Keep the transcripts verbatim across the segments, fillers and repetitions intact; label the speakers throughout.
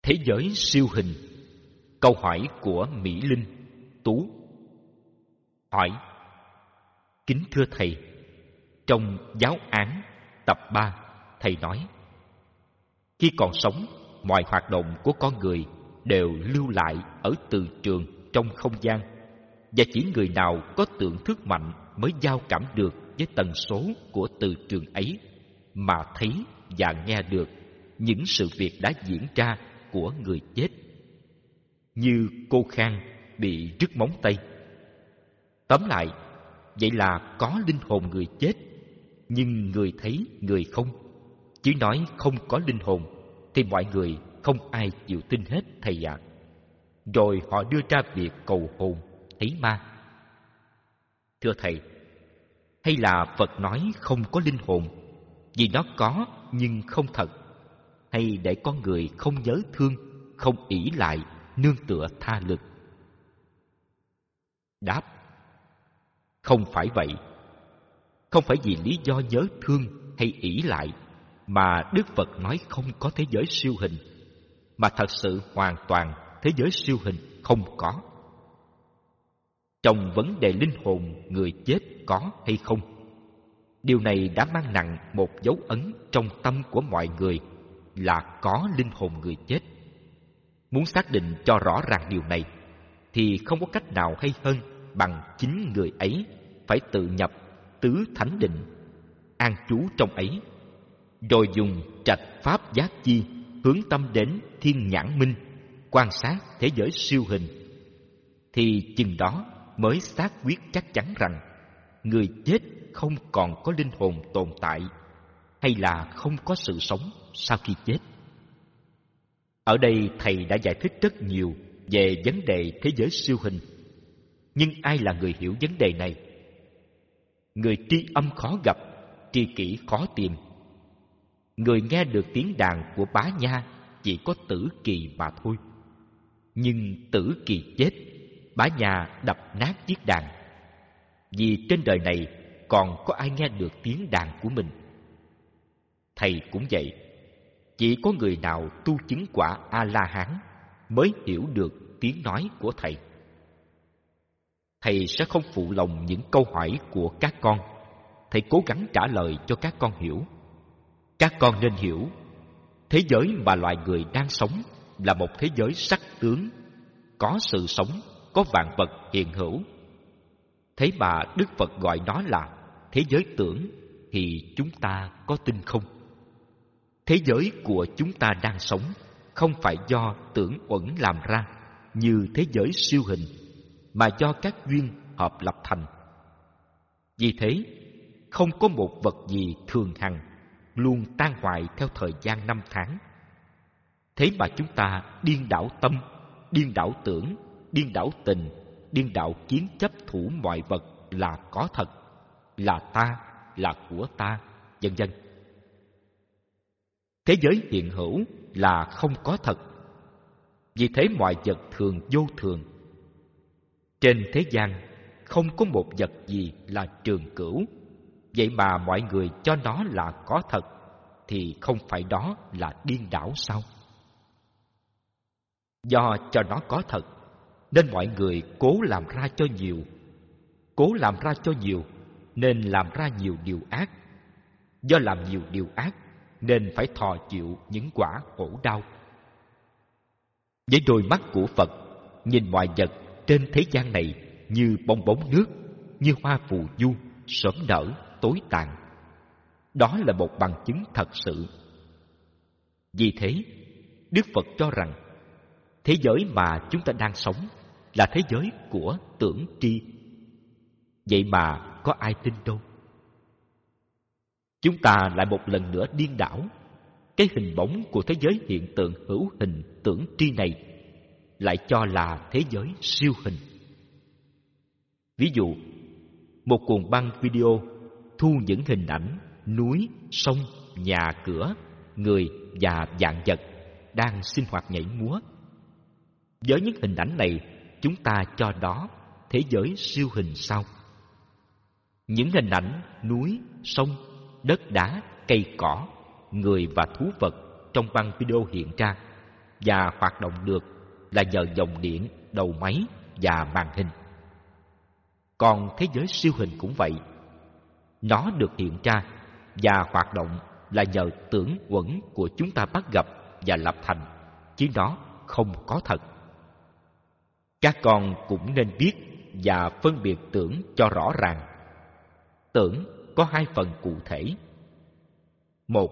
Speaker 1: Thế giới siêu hình. Câu hỏi của Mỹ Linh, Tú. Hỏi: kính thưa thầy, trong giáo án tập ba, thầy nói khi còn sống, mọi hoạt động của con người đều lưu lại ở từ trường trong không gian, và chỉ người nào có tưởng thức mạnh mới giao cảm được với tần số của từ trường ấy mà thấy và nghe được những sự việc đã diễn ra của người chết. Như cô Khang bị rứt móng tay. Tóm lại, vậy là có linh hồn người chết, nhưng người thấy người không. Chứ nói không có linh hồn thì mọi người không ai chịu tin hết, thầy ạ. À. Rồi họ đưa ra việc cầu hồn, thấy ma. Thưa thầy, hay là Phật nói không có linh hồn vì nó có nhưng không thật, hay để con người không nhớ thương, không ỷ lại, nương tựa tha lực? Đáp: không phải vậy. Không phải vì lý do nhớ thương hay ỷ lại mà Đức Phật nói không có thế giới siêu hình, mà thật sự hoàn toàn thế giới siêu hình không có. Trong vấn đề linh hồn người chết có hay không, điều này đã mang nặng một dấu ấn trong tâm của mọi người là có linh hồn người chết. Muốn xác định cho rõ ràng điều này thì không có cách nào hay hơn bằng chính người ấy phải tự nhập tứ thánh định, an trú trong ấy, rồi dùng trạch pháp giác chi hướng tâm đến thiên nhãn minh, quan sát thế giới siêu hình, thì chừng đó mới xác quyết chắc chắn rằng người chết không còn có linh hồn tồn tại, hay là không có sự sống sau khi chết. Ở đây thầy đã giải thích rất nhiều về vấn đề thế giới siêu hình. Nhưng ai là người hiểu vấn đề này? Người tri âm khó gặp, tri kỷ khó tìm. Người nghe được tiếng đàn của Bá Nha chỉ có Tử Kỳ mà thôi. Nhưng Tử Kỳ chết, Bá Nha đập nát chiếc đàn. Vì trên đời này còn có ai nghe được tiếng đàn của mình. Thầy cũng vậy. Chỉ có người nào tu chứng quả A-la-hán mới hiểu được tiếng nói của thầy. Thầy sẽ không phụ lòng những câu hỏi của các con. Thầy cố gắng trả lời cho các con hiểu. Các con nên hiểu, thế giới mà loài người đang sống là một thế giới sắc tướng, có sự sống, có vạn vật hiện hữu. Thế mà Đức Phật gọi nó là thế giới tưởng, thì chúng ta có tin không? Thế giới của chúng ta đang sống không phải do tưởng uẩn làm ra như thế giới siêu hình, mà do các duyên hợp lập thành. Vì thế, không có một vật gì thường hằng, luôn tan hoại theo thời gian năm tháng. Thế mà chúng ta điên đảo tâm, điên đảo tưởng, điên đảo tình, điên đảo kiến chấp thủ mọi vật là có thật, là ta, là của ta, vân vân. Thế giới hiện hữu là không có thật. Vì thế mọi vật thường vô thường. Trên thế gian không có một vật gì là trường cửu. Vậy mà mọi người cho nó là có thật, thì không phải đó là điên đảo sao? Do cho nó có thật nên mọi người cố làm ra cho nhiều. Cố làm ra cho nhiều nên làm ra nhiều điều ác. Do làm nhiều điều ác nên phải thọ chịu những quả khổ đau. Với đôi mắt của Phật, nhìn mọi vật trên thế gian này như bong bóng nước, như hoa phù du, sớm nở, tối tàn. Đó là một bằng chứng thật sự. Vì thế, Đức Phật cho rằng thế giới mà chúng ta đang sống là thế giới của tưởng tri. Vậy mà có ai tin đâu. Chúng ta lại một lần nữa điên đảo. Cái hình bóng của thế giới hiện tượng hữu hình tưởng tri này lại cho là thế giới siêu hình. Ví dụ, một cuồng băng video thu những hình ảnh núi, sông, nhà cửa, người và vạn vật đang sinh hoạt nhảy múa. Với những hình ảnh này, chúng ta cho đó thế giới siêu hình sao? Những hình ảnh núi, sông, đất đá, cây cỏ, người và thú vật trong băng video hiện ra và hoạt động được là nhờ dòng điện, đầu máy và màn hình. Còn thế giới siêu hình cũng vậy. Nó được hiện ra và hoạt động là nhờ tưởng uẩn của chúng ta bắt gặp và lập thành, chứ nó không có thật. Các con cũng nên biết và phân biệt tưởng cho rõ ràng. Tưởng có hai phần cụ thể. Một,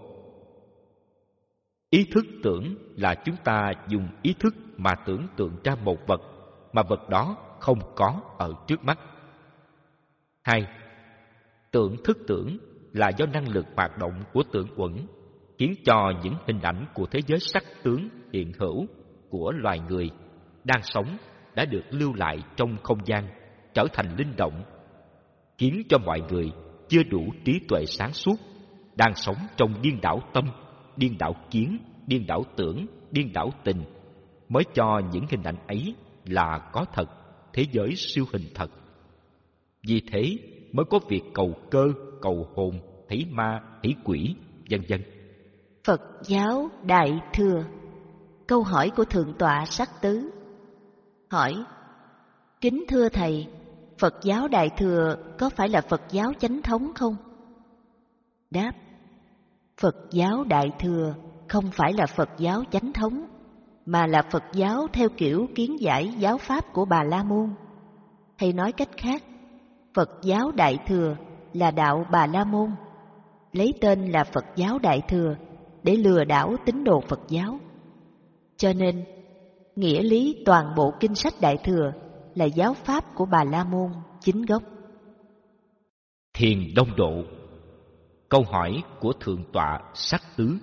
Speaker 1: ý thức tưởng là chúng ta dùng ý thức mà tưởng tượng ra một vật mà vật đó không có ở trước mắt. Hai, tưởng thức tưởng là do năng lực hoạt động của tưởng uẩn khiến cho những hình ảnh của thế giới sắc tướng hiện hữu của loài người đang sống đã được lưu lại trong không gian, trở thành linh động, khiến cho mọi người chưa đủ trí tuệ sáng suốt, đang sống trong điên đảo tâm, điên đảo kiến, điên đảo tưởng, điên đảo tình, mới cho những hình ảnh ấy là có thật, thế giới siêu hình thật. Vì thế mới có việc cầu cơ, cầu hồn, thấy ma, thấy quỷ, vân vân.
Speaker 2: Phật giáo Đại Thừa. Câu hỏi của Thượng tọa Sắc Tứ. Hỏi: kính thưa thầy, Phật giáo Đại Thừa có phải là Phật giáo chánh thống không? Đáp: Phật giáo Đại Thừa không phải là Phật giáo chánh thống, mà là Phật giáo theo kiểu kiến giải giáo pháp của Bà La Môn. Hay nói cách khác, Phật giáo Đại Thừa là đạo Bà La Môn, lấy tên là Phật giáo Đại Thừa để lừa đảo tín đồ Phật giáo. Cho nên, nghĩa lý toàn bộ kinh sách Đại Thừa là giáo pháp của Bà La Môn chính gốc.
Speaker 1: Thiền Đông Độ. Câu hỏi của Thượng tọa Sắc Tứ.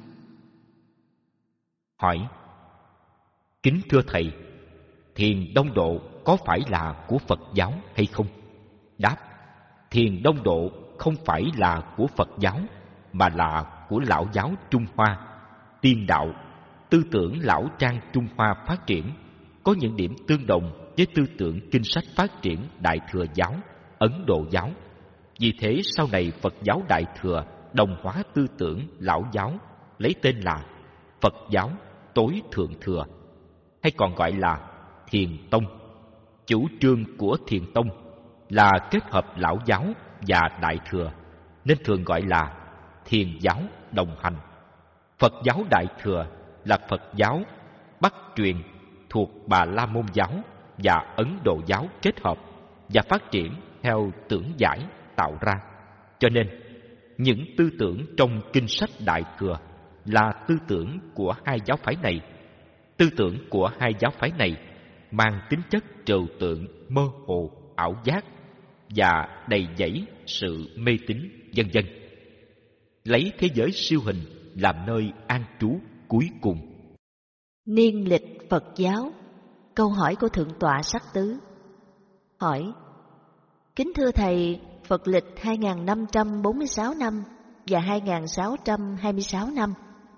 Speaker 1: Hỏi: kính thưa thầy, Thiền Đông Độ có phải là của Phật giáo hay không? Đáp: Thiền Đông Độ không phải là của Phật giáo, mà là của Lão giáo Trung Hoa, Tiên đạo, tư tưởng Lão Trang Trung Hoa phát triển, có những điểm tương đồng với tư tưởng kinh sách phát triển Đại Thừa giáo, Ấn Độ giáo. Vì thế sau này Phật giáo Đại Thừa đồng hóa tư tưởng Lão giáo, lấy tên là Phật giáo Tối Thượng Thừa, hay còn gọi là Thiền Tông. Chủ trương của Thiền Tông là kết hợp Lão giáo và Đại Thừa, nên thường gọi là Thiền giáo đồng hành. Phật giáo Đại Thừa là Phật giáo Bắc truyền thuộc Bà La Môn giáo và Ấn Độ giáo kết hợp và phát triển theo tưởng giải tạo ra. Cho nên, những tư tưởng trong kinh sách Đại Thừa là tư tưởng của hai giáo phái này. Tư tưởng của hai giáo phái này mang tính chất trừu tượng, mơ hồ, ảo giác và đầy dẫy sự mê tín, vân vân. Lấy thế giới siêu hình làm nơi an trú cuối cùng.
Speaker 2: Niên lịch Phật giáo. Câu hỏi của Thượng tọa Sắc Tứ. Hỏi: kính thưa thầy, Phật lịch hai nghìn năm trăm bốn mươi sáu năm và hai nghìn sáu trăm hai mươi sáu năm.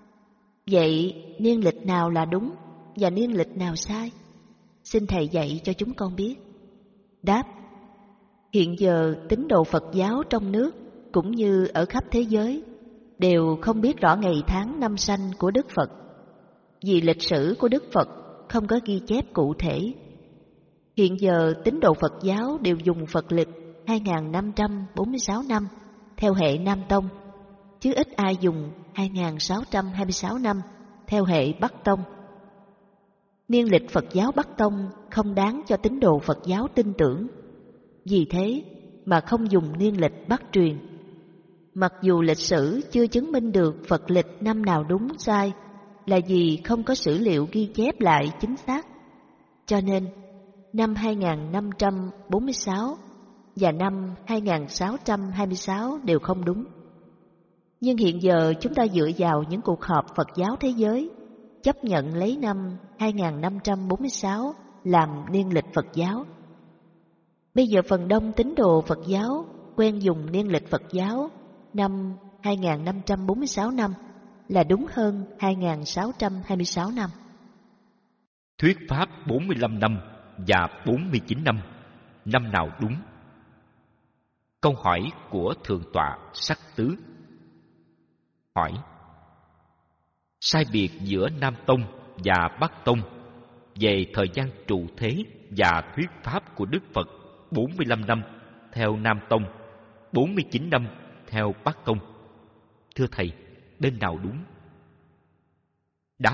Speaker 2: Vậy niên lịch nào là đúng và niên lịch nào sai? Xin thầy dạy cho chúng con biết. Đáp: hiện giờ tín đồ Phật giáo trong nước cũng như ở khắp thế giới đều không biết rõ ngày tháng năm sanh của Đức Phật, vì lịch sử của Đức Phật không có ghi chép cụ thể. Hiện giờ tín đồ Phật giáo đều dùng Phật lịch hai nghìn năm trăm bốn mươi sáu năm theo hệ Nam Tông, chứ ít ai dùng hai nghìn sáu trăm hai mươi sáu năm theo hệ Bắc Tông. Niên lịch Phật giáo Bắc Tông không đáng cho tín đồ Phật giáo tin tưởng, vì thế mà không dùng niên lịch Bắc truyền. Mặc dù lịch sử chưa chứng minh được Phật lịch năm nào đúng sai, là vì không có sử liệu ghi chép lại chính xác. Cho nên, năm hai nghìn năm trăm bốn mươi sáu và năm hai nghìn sáu trăm hai mươi sáu đều không đúng. Nhưng hiện giờ chúng ta dựa vào những cuộc họp Phật giáo thế giới, chấp nhận lấy năm hai nghìn năm trăm bốn mươi sáu làm niên lịch Phật giáo. Bây giờ phần đông tín đồ Phật giáo quen dùng niên lịch Phật giáo năm hai nghìn năm trăm bốn mươi sáu năm là đúng hơn hai nghìn sáu trăm hai mươi sáu năm.
Speaker 1: Thuyết pháp bốn mươi lăm năm và bốn mươi chín năm, năm nào đúng? Câu hỏi của Thượng tọa Sắc Tứ. Hỏi: sai biệt giữa Nam Tông và Bắc Tông về thời gian trụ thế và thuyết pháp của Đức Phật bốn mươi lăm năm theo Nam Tông, bốn mươi chín năm theo Bắc Tông. Thưa Thầy, bên nào đúng? Đáp: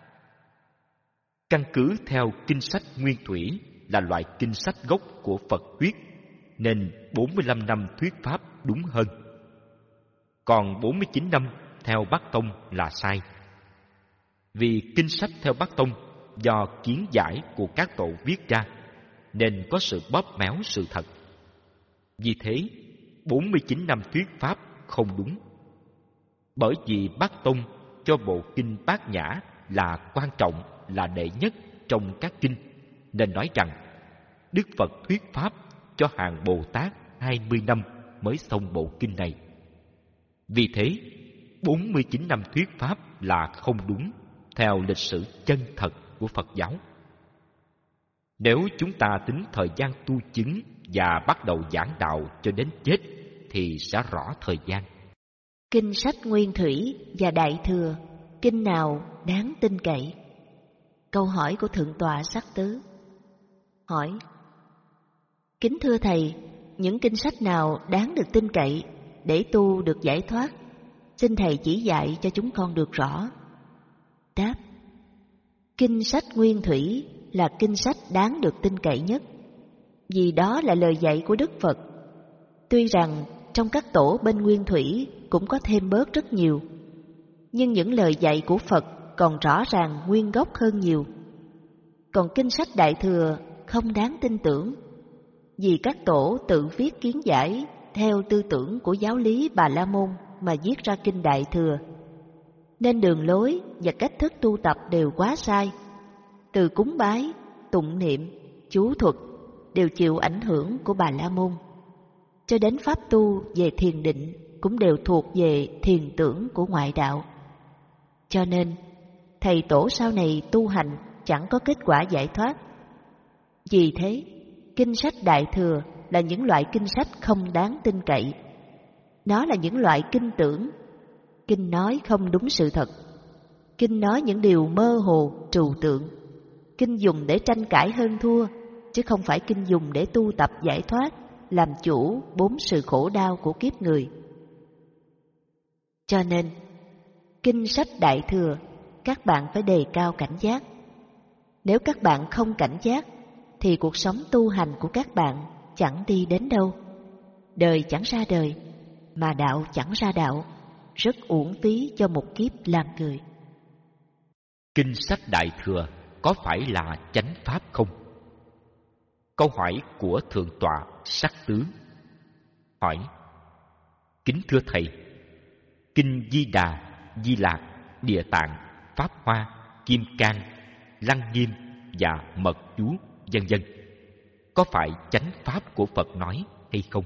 Speaker 1: căn cứ theo kinh sách Nguyên Thủy là loại kinh sách gốc của Phật thuyết, nên bốn mươi lăm năm thuyết pháp đúng hơn. Còn bốn mươi chín năm theo Bắc Tông là sai. Vì kinh sách theo Bắc Tông do kiến giải của các tổ viết ra, nên có sự bóp méo sự thật. Vì thế, bốn mươi chín năm thuyết pháp không đúng. Bởi vì Bắc Tông cho bộ kinh Bát Nhã là quan trọng, là đệ nhất trong các kinh, nên nói rằng Đức Phật thuyết pháp cho hàng Bồ Tát hai mươi năm mới xong bộ kinh này. Vì thế, bốn mươi chín năm thuyết pháp là không đúng theo lịch sử chân thật của Phật giáo. Nếu chúng ta tính thời gian tu chứng và bắt đầu giảng đạo cho đến chết thì sẽ rõ thời gian.
Speaker 2: Kinh sách Nguyên Thủy và Đại Thừa, kinh nào đáng tin cậy? Câu hỏi của Thượng tọa Sắc Tứ. Hỏi: kính thưa Thầy, những kinh sách nào đáng được tin cậy để tu được giải thoát? Xin Thầy chỉ dạy cho chúng con được rõ. Đáp: kinh sách Nguyên Thủy là kinh sách đáng được tin cậy nhất, vì đó là lời dạy của Đức Phật. Tuy rằng trong các tổ bên Nguyên Thủy cũng có thêm bớt rất nhiều, nhưng những lời dạy của Phật còn rõ ràng nguyên gốc hơn nhiều. Còn kinh sách Đại Thừa không đáng tin tưởng, vì các tổ tự viết kiến giải theo tư tưởng của giáo lý Bà La Môn mà viết ra kinh Đại Thừa, nên đường lối và cách thức tu tập đều quá sai. Từ cúng bái, tụng niệm, chú thuật đều chịu ảnh hưởng của Bà La Môn, cho đến pháp tu về thiền định cũng đều thuộc về thiền tưởng của ngoại đạo. Cho nên thầy tổ sau này tu hành chẳng có kết quả giải thoát. Vì thế, kinh sách Đại Thừa là những loại kinh sách không đáng tin cậy. Nó là những loại kinh tưởng, kinh nói không đúng sự thật, kinh nói những điều mơ hồ, trừu tượng, kinh dùng để tranh cãi hơn thua, chứ không phải kinh dùng để tu tập giải thoát, làm chủ bốn sự khổ đau của kiếp người. Cho nên, kinh sách Đại Thừa các bạn phải đề cao cảnh giác. Nếu các bạn không cảnh giác thì cuộc sống tu hành của các bạn chẳng đi đến đâu. Đời chẳng ra đời, mà đạo chẳng ra đạo, rất uổng phí cho một kiếp làm người.
Speaker 1: Kinh sách Đại Thừa có phải là chánh pháp không? Câu hỏi của Thượng tọa Sắc Tứ. Hỏi: kính thưa Thầy, kinh Di Đà, Di Lạc, Địa Tạng, Pháp Hoa, Kim Cang, Lăng Nghiêm và Mật Chú vân vân có phải chánh pháp của Phật nói hay không?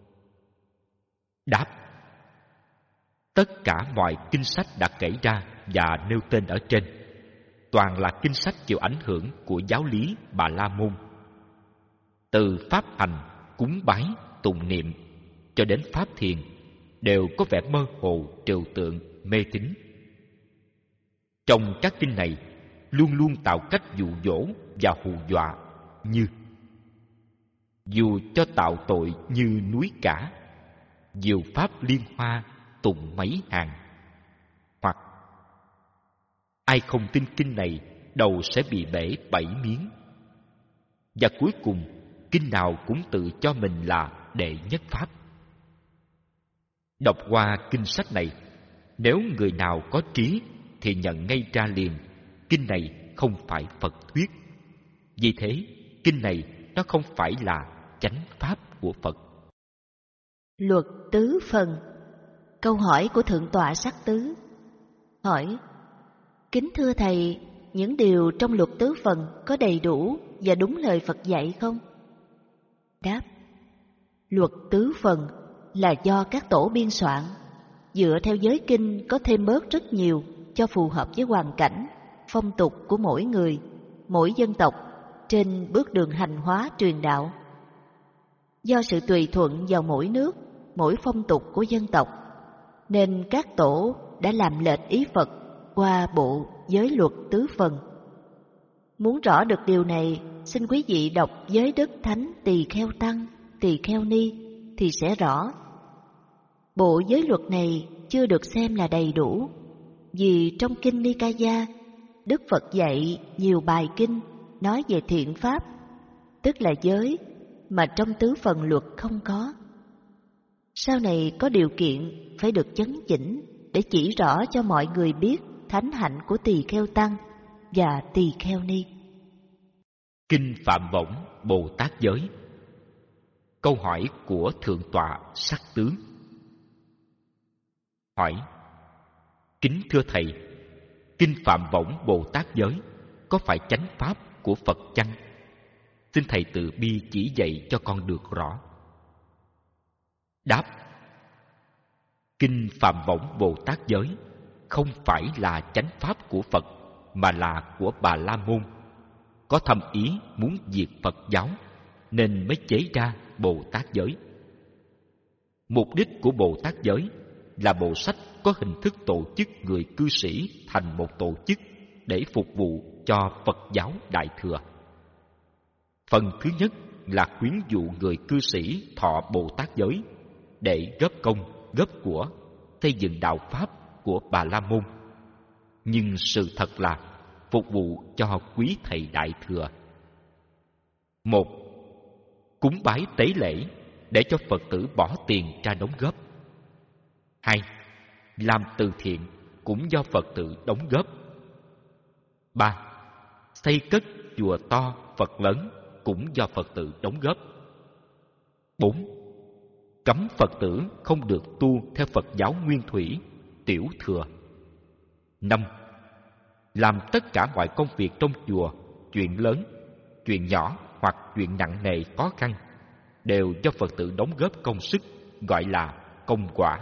Speaker 1: Đáp: tất cả mọi kinh sách đã kể ra và nêu tên ở trên toàn là kinh sách chịu ảnh hưởng của giáo lý Bà La Môn. Từ pháp hành, cúng bái, tụng niệm cho đến pháp thiền đều có vẻ mơ hồ, trừu tượng, mê tín. Trong các kinh này luôn luôn tạo cách dụ dỗ và hù dọa, như: dù cho tạo tội như núi cả, diệu pháp liên hoa tụng mấy hàng, hoặc ai không tin kinh này đầu sẽ bị bể bảy miếng. Và cuối cùng, kinh nào cũng tự cho mình là đệ nhất pháp. Đọc qua kinh sách này, nếu người nào có trí thì nhận ngay ra liền kinh này không phải Phật thuyết. Vì thế, kinh này nó không phải là chánh pháp của Phật.
Speaker 2: Luật tứ phần. Câu hỏi của Thượng tọa Sắc Tứ. Hỏi: kính thưa Thầy, những điều trong luật tứ phần có đầy đủ và đúng lời Phật dạy không? Đáp: luật tứ phần là do các tổ biên soạn, dựa theo giới kinh có thêm bớt rất nhiều cho phù hợp với hoàn cảnh, phong tục của mỗi người, mỗi dân tộc trên bước đường hành hóa truyền đạo. Do sự tùy thuận vào mỗi nước, mỗi phong tục của dân tộc, nên các tổ đã làm lệch ý Phật qua bộ giới luật tứ phần. Muốn rõ được điều này, xin quý vị đọc Giới Đức Thánh Tỳ Kheo Tăng, Tỳ Kheo Ni thì sẽ rõ. Bộ giới luật này chưa được xem là đầy đủ, vì trong Kinh Nikaya, Đức Phật dạy nhiều bài kinh nói về thiện pháp, tức là giới, mà trong tứ phần luật không có. Sau này có điều kiện phải được chấn chỉnh để chỉ rõ cho mọi người biết thánh hạnh của Tỳ Kheo Tăng và Tỳ Kheo Ni.
Speaker 1: Kinh Phạm Võng Bồ Tát Giới. Câu hỏi của Thượng tọa Sắc Tướng. Hỏi: Kính thưa Thầy, Kinh Phạm Võng Bồ Tát Giới có phải chánh pháp của Phật chăng? Xin Thầy từ bi chỉ dạy cho con được rõ. Đáp: Kinh Phạm Võng Bồ Tát Giới không phải là chánh pháp của Phật, mà là của Bà La Môn, có thâm ý muốn diệt Phật giáo nên mới chế ra Bồ Tát Giới. Mục đích của Bồ Tát Giới là bộ sách có hình thức tổ chức người cư sĩ thành một tổ chức để phục vụ cho Phật giáo Đại Thừa. Phần thứ nhất là khuyến dụ người cư sĩ thọ Bồ Tát Giới để góp công, góp của xây dựng đạo pháp của Bà La Môn. Nhưng sự thật là phục vụ cho quý thầy Đại Thừa. Một, cúng bái tế lễ để cho Phật tử bỏ tiền ra đóng góp. Hai, làm từ thiện cũng do Phật tử đóng góp. Ba, xây cất chùa to Phật lớn cũng do Phật tử đóng góp. Bốn, cấm Phật tử không được tu theo Phật giáo Nguyên Thủy, Tiểu Thừa. Năm, làm tất cả mọi công việc trong chùa, chuyện lớn, chuyện nhỏ hoặc chuyện nặng nề khó khăn đều do Phật tử đóng góp công sức, gọi là công quả.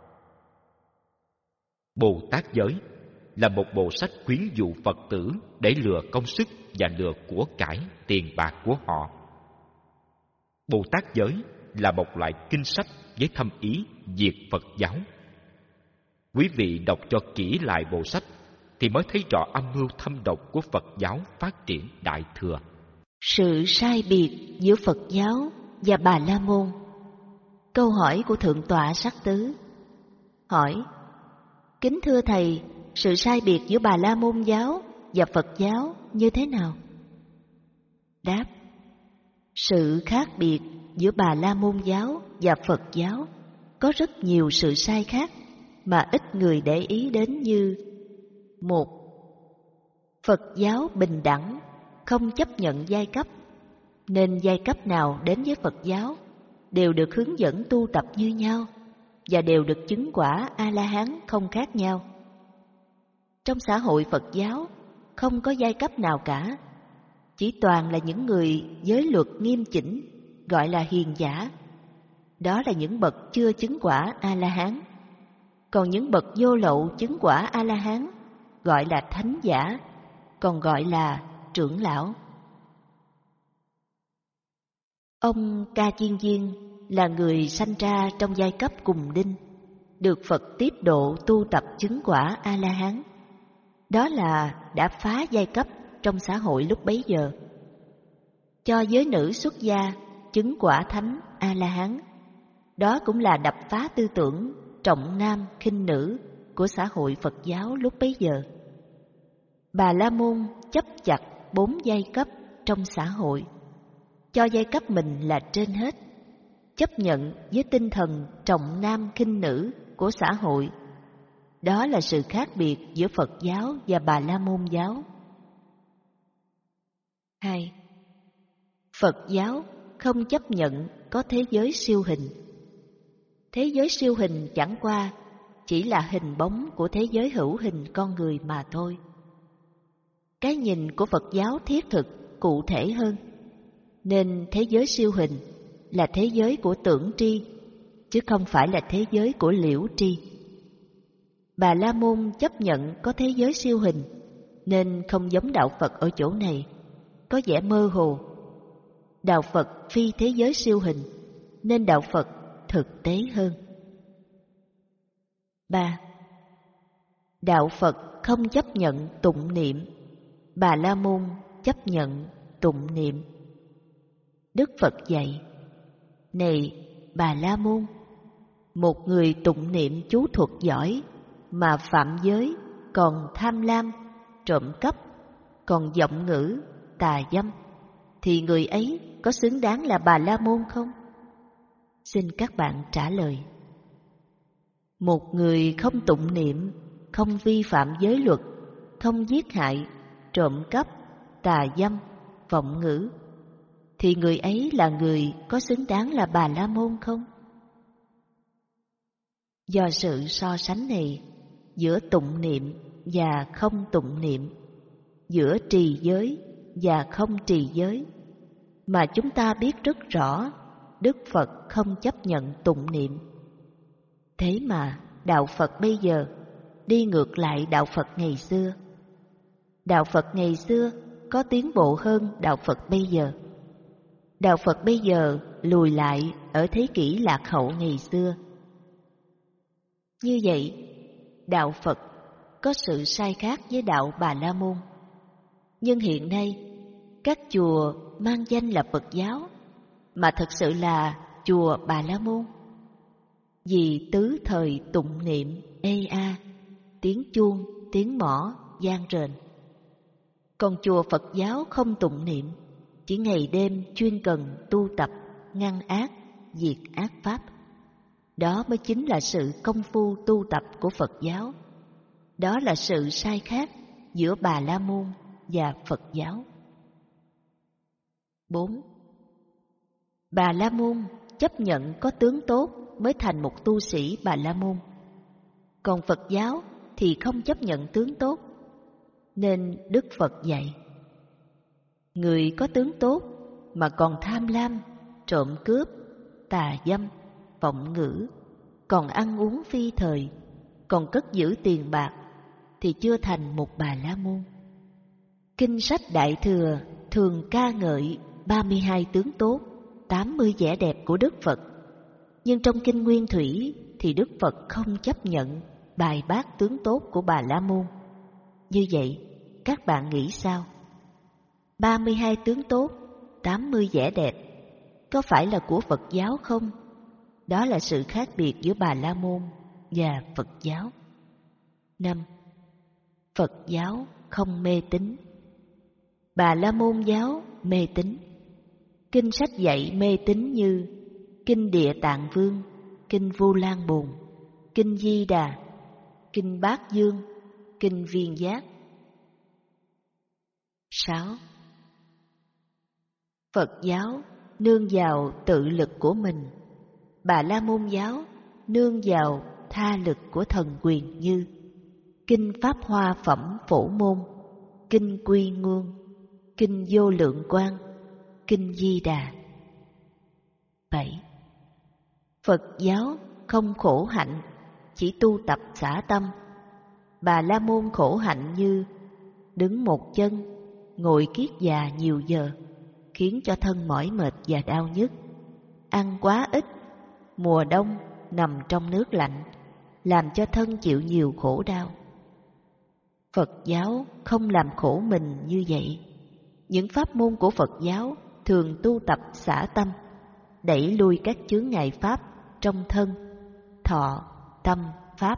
Speaker 1: Bồ Tát Giới là một bộ sách khuyến dụ Phật tử để lừa công sức và lừa của cải, tiền bạc của họ. Bồ Tát Giới là một loại kinh sách với thâm ý diệt Phật giáo. Quý vị đọc cho kỹ lại bộ sách thì mới thấy rõ âm mưu thâm độc của Phật giáo phát triển Đại Thừa.
Speaker 2: Sự sai biệt giữa Phật giáo và Bà La Môn. Câu hỏi của Thượng tọa Sắc Tứ. Hỏi: Kính thưa Thầy, sự sai biệt giữa Bà La Môn giáo và Phật giáo như thế nào? Đáp: Sự khác biệt giữa Bà La Môn giáo và Phật giáo có rất nhiều sự sai khác mà ít người để ý đến như: Một, Phật giáo bình đẳng, không chấp nhận giai cấp, nên giai cấp nào đến với Phật giáo đều được hướng dẫn tu tập như nhau và đều được chứng quả A-la-hán không khác nhau. Trong xã hội Phật giáo không có giai cấp nào cả, chỉ toàn là những người giới luật nghiêm chỉnh, gọi là hiền giả. Đó là những bậc chưa chứng quả A-la-hán. Còn những bậc vô lậu chứng quả A-la-hán gọi là thánh giả, còn gọi là trưởng lão. Ông Ca Chiên Viên là người sanh ra trong giai cấp cùng đinh, được Phật tiếp độ tu tập chứng quả A-la-hán. Đó là đã phá giai cấp trong xã hội lúc bấy giờ, cho giới nữ xuất gia chứng quả thánh A-la-hán. Đó cũng là đập phá tư tưởng trọng nam khinh nữ của xã hội Phật giáo lúc bấy giờ. Bà La Môn chấp chặt bốn giai cấp trong xã hội, cho giai cấp mình là trên hết, chấp nhận với tinh thần trọng nam khinh nữ của xã hội. Đó là sự khác biệt giữa Phật giáo và Bà La Môn giáo. Hai, Phật giáo không chấp nhận có thế giới siêu hình. Thế giới siêu hình chẳng qua chỉ là hình bóng của thế giới hữu hình con người mà thôi. Cái nhìn của Phật giáo thiết thực, cụ thể hơn, nên thế giới siêu hình là thế giới của tưởng tri, chứ không phải là thế giới của liễu tri. Bà La Môn chấp nhận có thế giới siêu hình, nên không giống Đạo Phật ở chỗ này, có vẻ mơ hồ. Đạo Phật phi thế giới siêu hình, nên Đạo Phật thực tế hơn. Ba, Đạo Phật không chấp nhận tụng niệm, Bà La Môn chấp nhận tụng niệm. Đức Phật dạy: Này Bà La Môn, một người tụng niệm chú thuật giỏi mà phạm giới, còn tham lam, trộm cắp, còn vọng ngữ, tà dâm, thì người ấy có xứng đáng là Bà La Môn không? Xin các bạn trả lời. Một người không tụng niệm, không vi phạm giới luật, không giết hại, trộm cắp, tà dâm, vọng ngữ, thì người ấy là người có xứng đáng là Bà La Môn không? Do sự so sánh này giữa tụng niệm và không tụng niệm, giữa trì giới và không trì giới, mà chúng ta biết rất rõ Đức Phật không chấp nhận tụng niệm. Thế mà Đạo Phật bây giờ đi ngược lại Đạo Phật ngày xưa. Đạo Phật ngày xưa có tiến bộ hơn Đạo Phật bây giờ. Đạo Phật bây giờ lùi lại ở thế kỷ lạc hậu ngày xưa. Như vậy, Đạo Phật có sự sai khác với Đạo Bà La Môn. Nhưng hiện nay, các chùa mang danh là Phật giáo, mà thực sự là chùa Bà La Môn. Vì tứ thời tụng niệm ê a, tiếng chuông, tiếng mõ, vang rền. Còn chùa Phật giáo không tụng niệm, chỉ ngày đêm chuyên cần tu tập, ngăn ác, diệt ác pháp. Đó mới chính là sự công phu tu tập của Phật giáo. Đó là sự sai khác giữa Bà La Môn và Phật giáo. bốn. Bà La Môn chấp nhận có tướng tốt mới thành một tu sĩ Bà La Môn. Còn Phật giáo thì không chấp nhận tướng tốt. Nên Đức Phật dạy: Người có tướng tốt mà còn tham lam, trộm cướp, tà dâm, vọng ngữ, còn ăn uống phi thời, còn cất giữ tiền bạc, thì chưa thành một Bà La Môn. Kinh sách Đại Thừa thường ca ngợi ba mươi hai tướng tốt, tám mươi vẻ đẹp của Đức Phật. Nhưng trong Kinh Nguyên Thủy thì Đức Phật không chấp nhận bài bác tướng tốt của Bà La Môn. Như vậy, các bạn nghĩ sao? ba mươi hai tướng tốt, tám mươi vẻ đẹp, có phải là của Phật giáo không? Đó là sự khác biệt giữa Bà La Môn và Phật giáo. năm. Phật giáo không mê tín. Bà La Môn giáo mê tín. Kinh sách dạy mê tín như Kinh Địa Tạng Vương, Kinh Vu Lan Bồn, Kinh Di Đà, Kinh Bát Dương, Kinh Viên Giác. sáu. Phật giáo nương vào tự lực của mình. Bà La Môn giáo nương vào tha lực của thần quyền như Kinh Pháp Hoa Phẩm Phổ Môn, Kinh Quy Nguồn, Kinh Vô Lượng Quang, Kinh Di Đà. bảy. Phật giáo không khổ hạnh, chỉ tu tập xả tâm. Bà La Môn khổ hạnh như đứng một chân, ngồi kiết già nhiều giờ, khiến cho thân mỏi mệt và đau nhức. Ăn quá ít, mùa đông nằm trong nước lạnh, làm cho thân chịu nhiều khổ đau. Phật giáo không làm khổ mình như vậy. Những pháp môn của Phật giáo thường tu tập xả tâm, đẩy lui các chướng ngại pháp trong thân, thọ, tâm, pháp.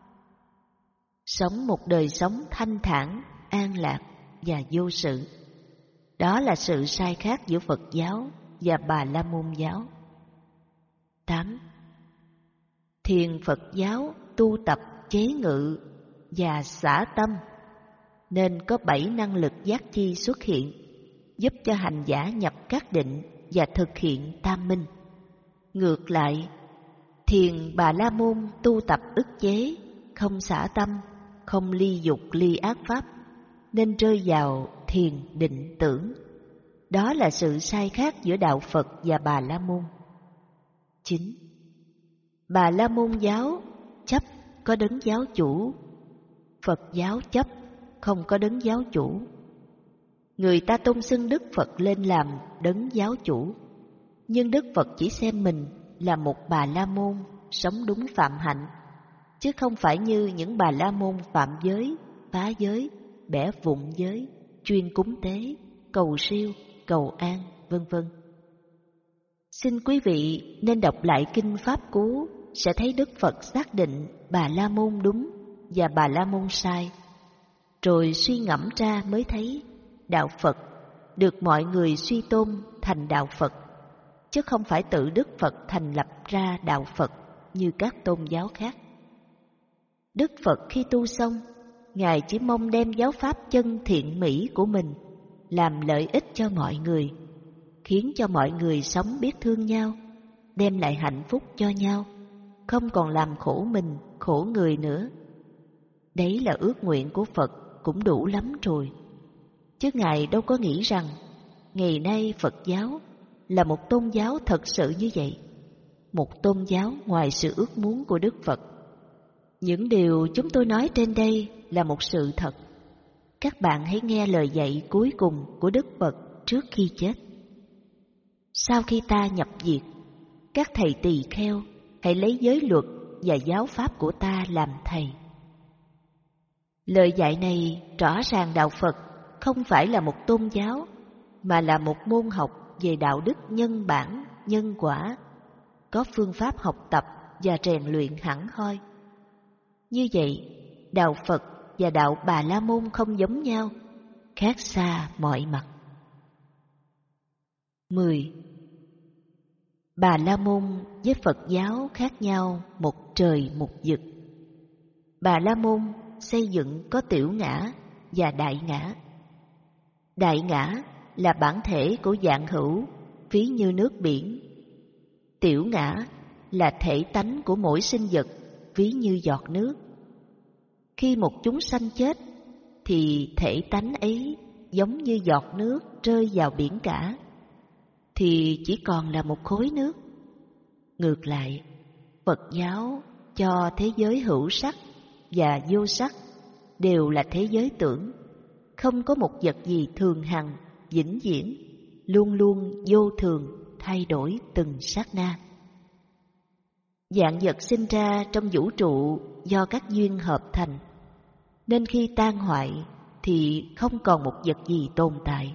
Speaker 2: Sống một đời sống thanh thản, an lạc và vô sự. Đó là sự sai khác giữa Phật giáo và Bà La Môn giáo. tám. Thiền Phật giáo tu tập chế ngự và xả tâm, nên có bảy năng lực giác chi xuất hiện, giúp cho hành giả nhập các định và thực hiện tam minh. Ngược lại, thiền Bà La Môn tu tập ức chế, không xả tâm, không ly dục ly ác pháp, nên rơi vào thiền định tưởng. Đó là sự sai khác giữa Đạo Phật và Bà La Môn. chín. Bà La Môn giáo chấp có đấng giáo chủ, Phật giáo chấp không có đấng giáo chủ. Người ta tôn xưng Đức Phật lên làm đấng giáo chủ, nhưng Đức Phật chỉ xem mình là một Bà La Môn sống đúng phạm hạnh, chứ không phải như những Bà La Môn phạm giới, phá giới, bẻ vụn giới, chuyên cúng tế, cầu siêu, cầu an, vân vân. Xin quý vị nên đọc lại kinh Pháp Cú sẽ thấy Đức Phật xác định Bà La Môn đúng và Bà La Môn sai. Rồi suy ngẫm ra mới thấy đạo Phật được mọi người suy tôn thành đạo Phật, chứ không phải tự Đức Phật thành lập ra đạo Phật như các tôn giáo khác. Đức Phật khi tu xong, Ngài chỉ mong đem giáo pháp chân thiện mỹ của mình làm lợi ích cho mọi người, khiến cho mọi người sống biết thương nhau, đem lại hạnh phúc cho nhau, không còn làm khổ mình, khổ người nữa. Đấy là ước nguyện của Phật cũng đủ lắm rồi. Chứ Ngài đâu có nghĩ rằng ngày nay Phật giáo là một tôn giáo thật sự như vậy, một tôn giáo ngoài sự ước muốn của Đức Phật. Những điều chúng tôi nói trên đây là một sự thật. Các bạn hãy nghe lời dạy cuối cùng của Đức Phật trước khi chết. Sau khi ta nhập diệt, các thầy tỳ kheo hãy lấy giới luật và giáo pháp của ta làm thầy. Lời dạy này rõ ràng đạo Phật không phải là một tôn giáo, mà là một môn học về đạo đức nhân bản, nhân quả, có phương pháp học tập và rèn luyện hẳn hoi. Như vậy, đạo Phật và đạo Bà La Môn không giống nhau, khác xa mọi mặt. mười. Bà La Môn với Phật giáo khác nhau một trời một vực. Bà La Môn xây dựng có tiểu ngã và đại ngã. Đại ngã là bản thể của vạn hữu, ví như nước biển. Tiểu ngã là thể tánh của mỗi sinh vật, ví như giọt nước. Khi một chúng sanh chết, thì thể tánh ấy giống như giọt nước rơi vào biển cả, thì chỉ còn là một khối nước. Ngược lại, Phật giáo cho thế giới hữu sắc và vô sắc đều là thế giới tưởng, không có một vật gì thường hằng, vĩnh viễn, luôn luôn vô thường, thay đổi từng sát na. Vạn vật sinh ra trong vũ trụ do các duyên hợp thành, nên khi tan hoại thì không còn một vật gì tồn tại.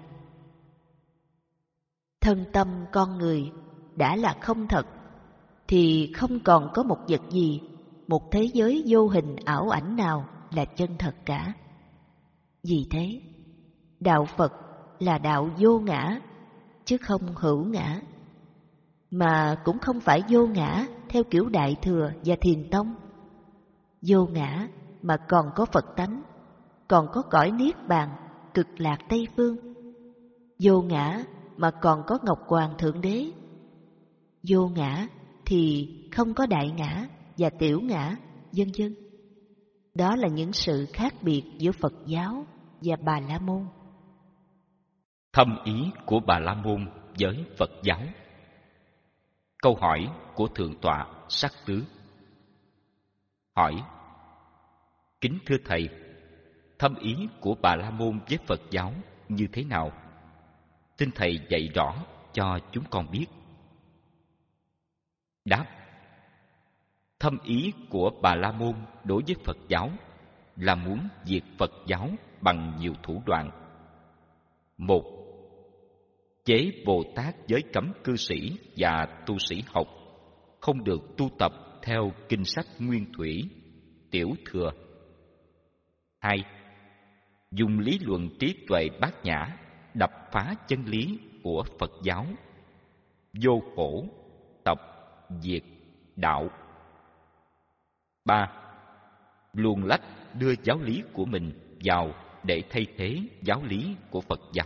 Speaker 2: Thân tâm con người đã là không thật, thì không còn có một vật gì, một thế giới vô hình ảo ảnh nào là chân thật cả. Vì thế, đạo Phật là đạo vô ngã, chứ không hữu ngã. Mà cũng không phải vô ngã theo kiểu Đại Thừa và Thiền Tông. Vô ngã mà còn có Phật tánh, còn có cõi Niết Bàn, cực lạc Tây Phương. Vô ngã mà còn có Ngọc Hoàng Thượng Đế. Vô ngã thì không có đại ngã và tiểu ngã, vân vân. Đó là những sự khác biệt giữa Phật giáo và Bà La Môn.
Speaker 1: Thâm ý của Bà La Môn với Phật giáo. Câu hỏi của Thượng tọa Sắc Tứ. Hỏi: Kính thưa Thầy, thâm ý của Bà La Môn với Phật giáo như thế nào? Xin Thầy dạy rõ cho chúng con biết. Đáp: Thâm ý của Bà La Môn đối với Phật giáo là muốn diệt Phật giáo bằng nhiều thủ đoạn. Một, chế Bồ Tát giới cấm cư sĩ và tu sĩ học không được tu tập theo kinh sách Nguyên Thủy, Tiểu Thừa. Hai, dùng lý luận trí tuệ bát nhã đập phá chân lý của Phật giáo, vô khổ, tập, diệt, đạo. Ba, luồn lách đưa giáo lý của mình vào để thay thế giáo lý của Phật giáo.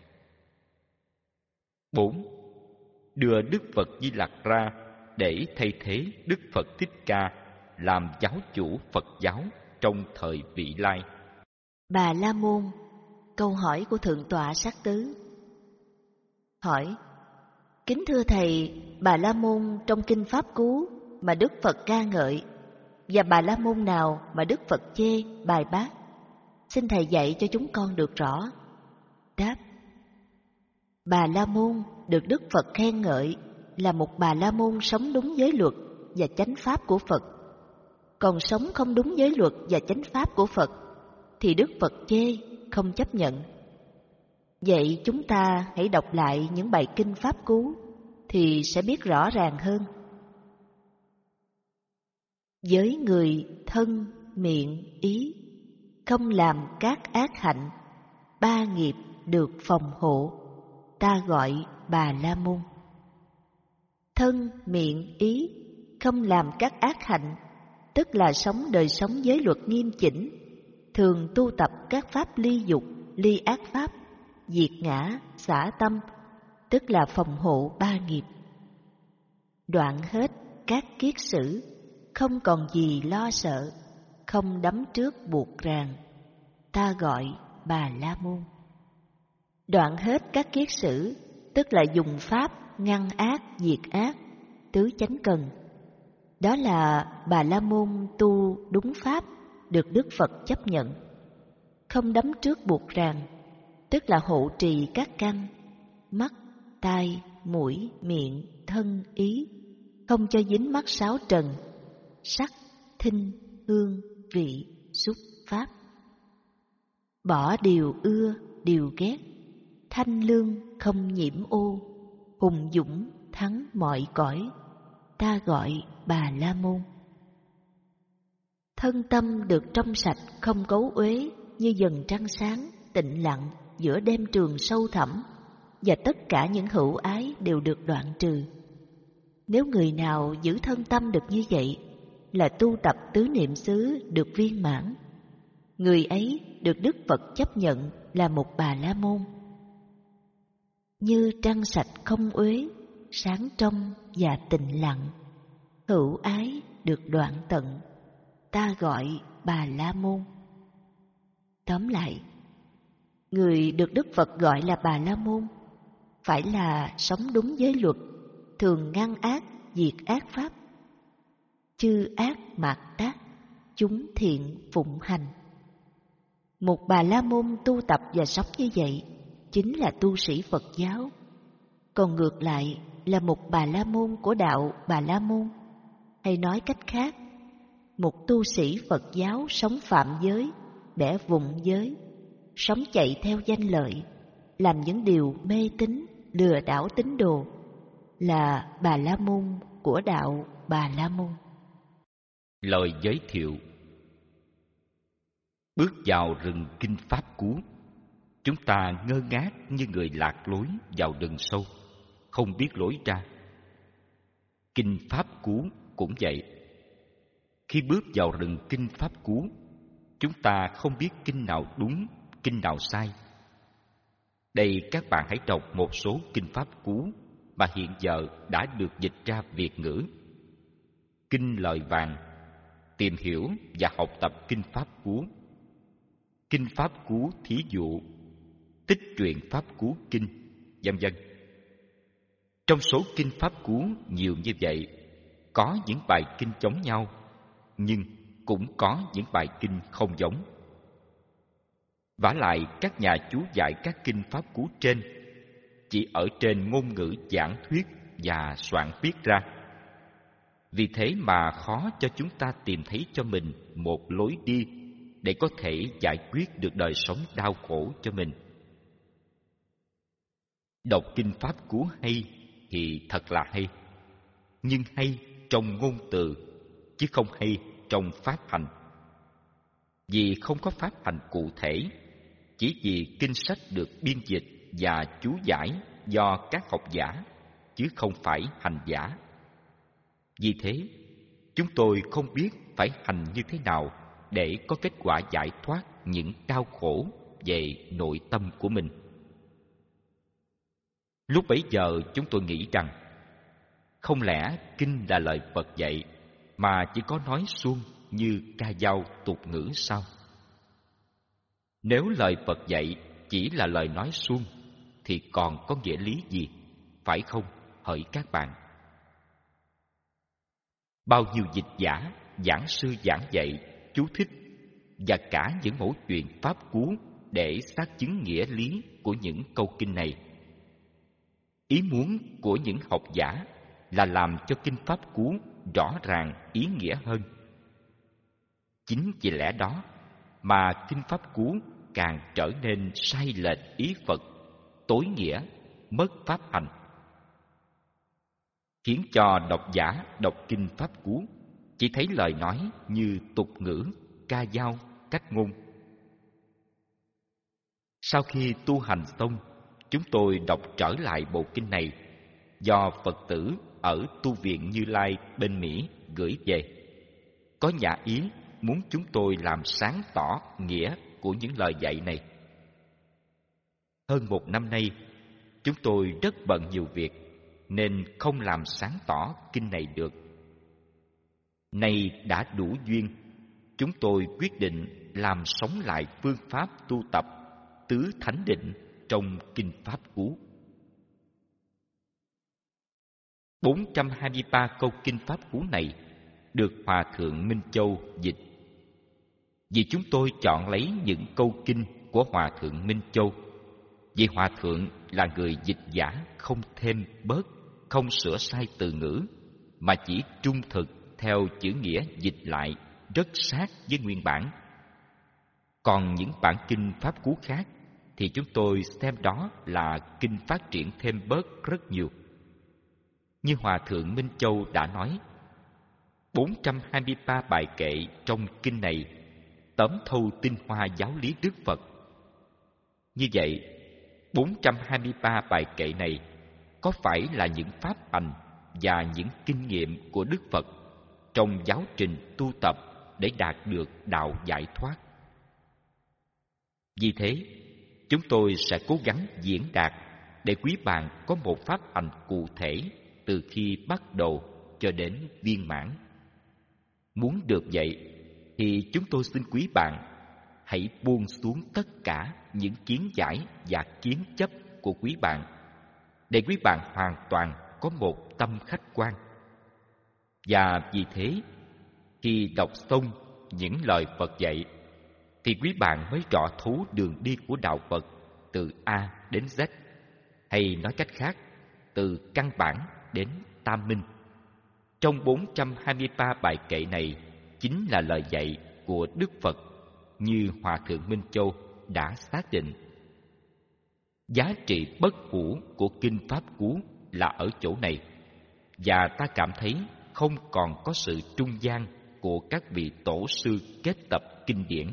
Speaker 1: Bốn, đưa Đức Phật Di Lặc ra để thay thế Đức Phật Thích Ca làm giáo chủ Phật giáo trong thời vị lai.
Speaker 2: Bà La Môn. Câu hỏi của Thượng tọa Sắc Tứ. Hỏi: Kính thưa Thầy, Bà La Môn trong kinh Pháp Cú mà Đức Phật ca ngợi và Bà La Môn nào mà Đức Phật chê, bài bác? Xin Thầy dạy cho chúng con được rõ. Đáp: Bà La Môn được Đức Phật khen ngợi là một Bà La Môn sống đúng giới luật và chánh pháp của Phật. Còn sống không đúng giới luật và chánh pháp của Phật thì Đức Phật chê, không chấp nhận. Vậy chúng ta hãy đọc lại những bài kinh Pháp Cú thì sẽ biết rõ ràng hơn. Với người thân, miệng, ý, không làm các ác hạnh, ba nghiệp được phòng hộ, ta gọi Bà La Môn. Thân, miệng, ý, không làm các ác hạnh, tức là sống đời sống giới luật nghiêm chỉnh, thường tu tập các pháp ly dục, ly ác pháp, diệt ngã, xả tâm, tức là phòng hộ ba nghiệp. Đoạn hết các kiết sử, không còn gì lo sợ, không đắm trước buộc ràng, ta gọi Bà La Môn. Đoạn hết các kiết sử, tức là dùng pháp ngăn ác, diệt ác, tứ chánh cần. Đó là Bà La Môn tu đúng pháp, được Đức Phật chấp nhận. Không đắm trước buộc ràng, tức là hộ trì các căn, mắt, tai, mũi, miệng, thân, ý, không cho dính mắc sáu trần, sắc, thinh, hương, vị, xúc, pháp. Bỏ điều ưa, điều ghét, thanh lương không nhiễm ô, hùng dũng thắng mọi cõi, ta gọi Bà La Môn. Thân tâm được trong sạch, không cấu uế, như dần trăng sáng, tịnh lặng giữa đêm trường sâu thẳm, và tất cả những hữu ái đều được đoạn trừ. Nếu người nào giữ thân tâm được như vậy, là tu tập tứ niệm xứ được viên mãn. Người ấy được Đức Phật chấp nhận là một Bà La Môn. Như trăng sạch không uế, sáng trong và tịnh lặng, hữu ái được đoạn tận, ta gọi Bà La Môn. Tóm lại, người được Đức Phật gọi là Bà La Môn phải là sống đúng giới luật, thường ngăn ác, diệt ác pháp, chư ác mạt tác, chúng thiện phụng hành. Một Bà La Môn tu tập và sống như vậy chính là tu sĩ Phật giáo. Còn ngược lại là một Bà La Môn của đạo Bà La Môn, hay nói cách khác, một tu sĩ Phật giáo sống phạm giới, bẻ vụng giới, sống chạy theo danh lợi, làm những điều mê tín, lừa đảo tín đồ, là Bà La Môn của đạo Bà La Môn.
Speaker 1: Lời giới thiệu. Bước vào rừng kinh Pháp Cú, chúng ta ngơ ngác như người lạc lối vào rừng sâu, không biết lối ra. Kinh Pháp Cú cũng vậy. Khi bước vào rừng kinh Pháp Cú, chúng ta không biết kinh nào đúng, kinh nào sai. Đây các bạn hãy đọc một số kinh Pháp Cú mà hiện giờ đã được dịch ra Việt ngữ. Kinh Lời Vàng, tìm hiểu và học tập kinh Pháp Cú. Kinh Pháp Cú thí dụ, tích truyện Pháp Cú kinh, vân vân. Trong số kinh Pháp Cú nhiều như vậy, có những bài kinh giống nhau, nhưng cũng có những bài kinh không giống. Vả lại, các nhà chú giải các kinh Pháp Cú trên chỉ ở trên ngôn ngữ giảng thuyết và soạn viết ra. Vì thế mà khó cho chúng ta tìm thấy cho mình một lối đi để có thể giải quyết được đời sống đau khổ cho mình. Đọc kinh Pháp Cú hay thì thật là hay, nhưng hay trong ngôn từ chứ không hay trong pháp hành. Vì không có pháp hành cụ thể, chỉ vì kinh sách được biên dịch và chú giải do các học giả, chứ không phải hành giả. Vì thế, chúng tôi không biết phải hành như thế nào để có kết quả giải thoát những đau khổ về nội tâm của mình. Lúc bấy giờ chúng tôi nghĩ rằng, không lẽ kinh là lời Phật dạy mà chỉ có nói suông như ca dao tục ngữ sao? Nếu lời Phật dạy chỉ là lời nói suông thì còn có nghĩa lý gì, phải không, hỡi các bạn? Bao nhiêu dịch giả, giảng sư giảng dạy, chú thích và cả những mẫu chuyện Pháp Cú để xác chứng nghĩa lý của những câu kinh này. Ý muốn của những học giả là làm cho kinh Pháp Cú rõ ràng ý nghĩa hơn. Chính vì lẽ đó mà kinh Pháp Cú càng trở nên sai lệch ý Phật, tối nghĩa, mất pháp hành, khiến cho độc giả đọc kinh Pháp Cú chỉ thấy lời nói như tục ngữ, ca dao, cách ngôn. Sau khi tu hành xong, chúng tôi đọc trở lại bộ kinh này do Phật tử ở tu viện Như Lai bên Mỹ gửi về. Có nhã ý muốn chúng tôi làm sáng tỏ nghĩa của những lời dạy này. Hơn một năm nay, chúng tôi rất bận nhiều việc nên không làm sáng tỏ kinh này được. Nay đã đủ duyên, chúng tôi quyết định làm sống lại phương pháp tu tập tứ thánh định trong kinh Pháp Cú. bốn trăm hai mươi ba câu kinh Pháp Cú này được Hòa Thượng Minh Châu dịch. Vì chúng tôi chọn lấy những câu kinh của Hòa Thượng Minh Châu, vì Hòa Thượng là người dịch giả không thêm bớt, không sửa sai từ ngữ, mà chỉ trung thực theo chữ nghĩa dịch lại rất sát với nguyên bản. Còn những bản kinh Pháp Cú khác thì chúng tôi xem đó là kinh phát triển thêm bớt rất nhiều. Như Hòa Thượng Minh Châu đã nói, bốn trăm hai mươi ba bài kệ trong kinh này tóm thâu tinh hoa giáo lý Đức Phật. Như vậy, bốn trăm hai mươi ba bài kệ này có phải là những pháp hành và những kinh nghiệm của Đức Phật trong giáo trình tu tập để đạt được đạo giải thoát? Vì thế, chúng tôi sẽ cố gắng diễn đạt để quý bạn có một pháp hành cụ thể từ khi bắt đầu cho đến viên mãn. Muốn được vậy thì chúng tôi xin quý bạn hãy buông xuống tất cả những kiến giải và kiến chấp của quý bạn để quý bạn hoàn toàn có một tâm khách quan. Và vì thế, khi đọc xong những lời Phật dạy thì quý bạn mới rõ thấu đường đi của đạo Phật từ A đến Z, hay nói cách khác, từ căn bản đến tam minh. Trong bốn trăm hai mươi ba bài kệ này chính là lời dạy của Đức Phật như Hòa Thượng Minh Châu đã xác định. Giá trị bất hủ của kinh Pháp Cú là ở chỗ này, và ta cảm thấy không còn có sự trung gian của các vị tổ sư kết tập kinh điển.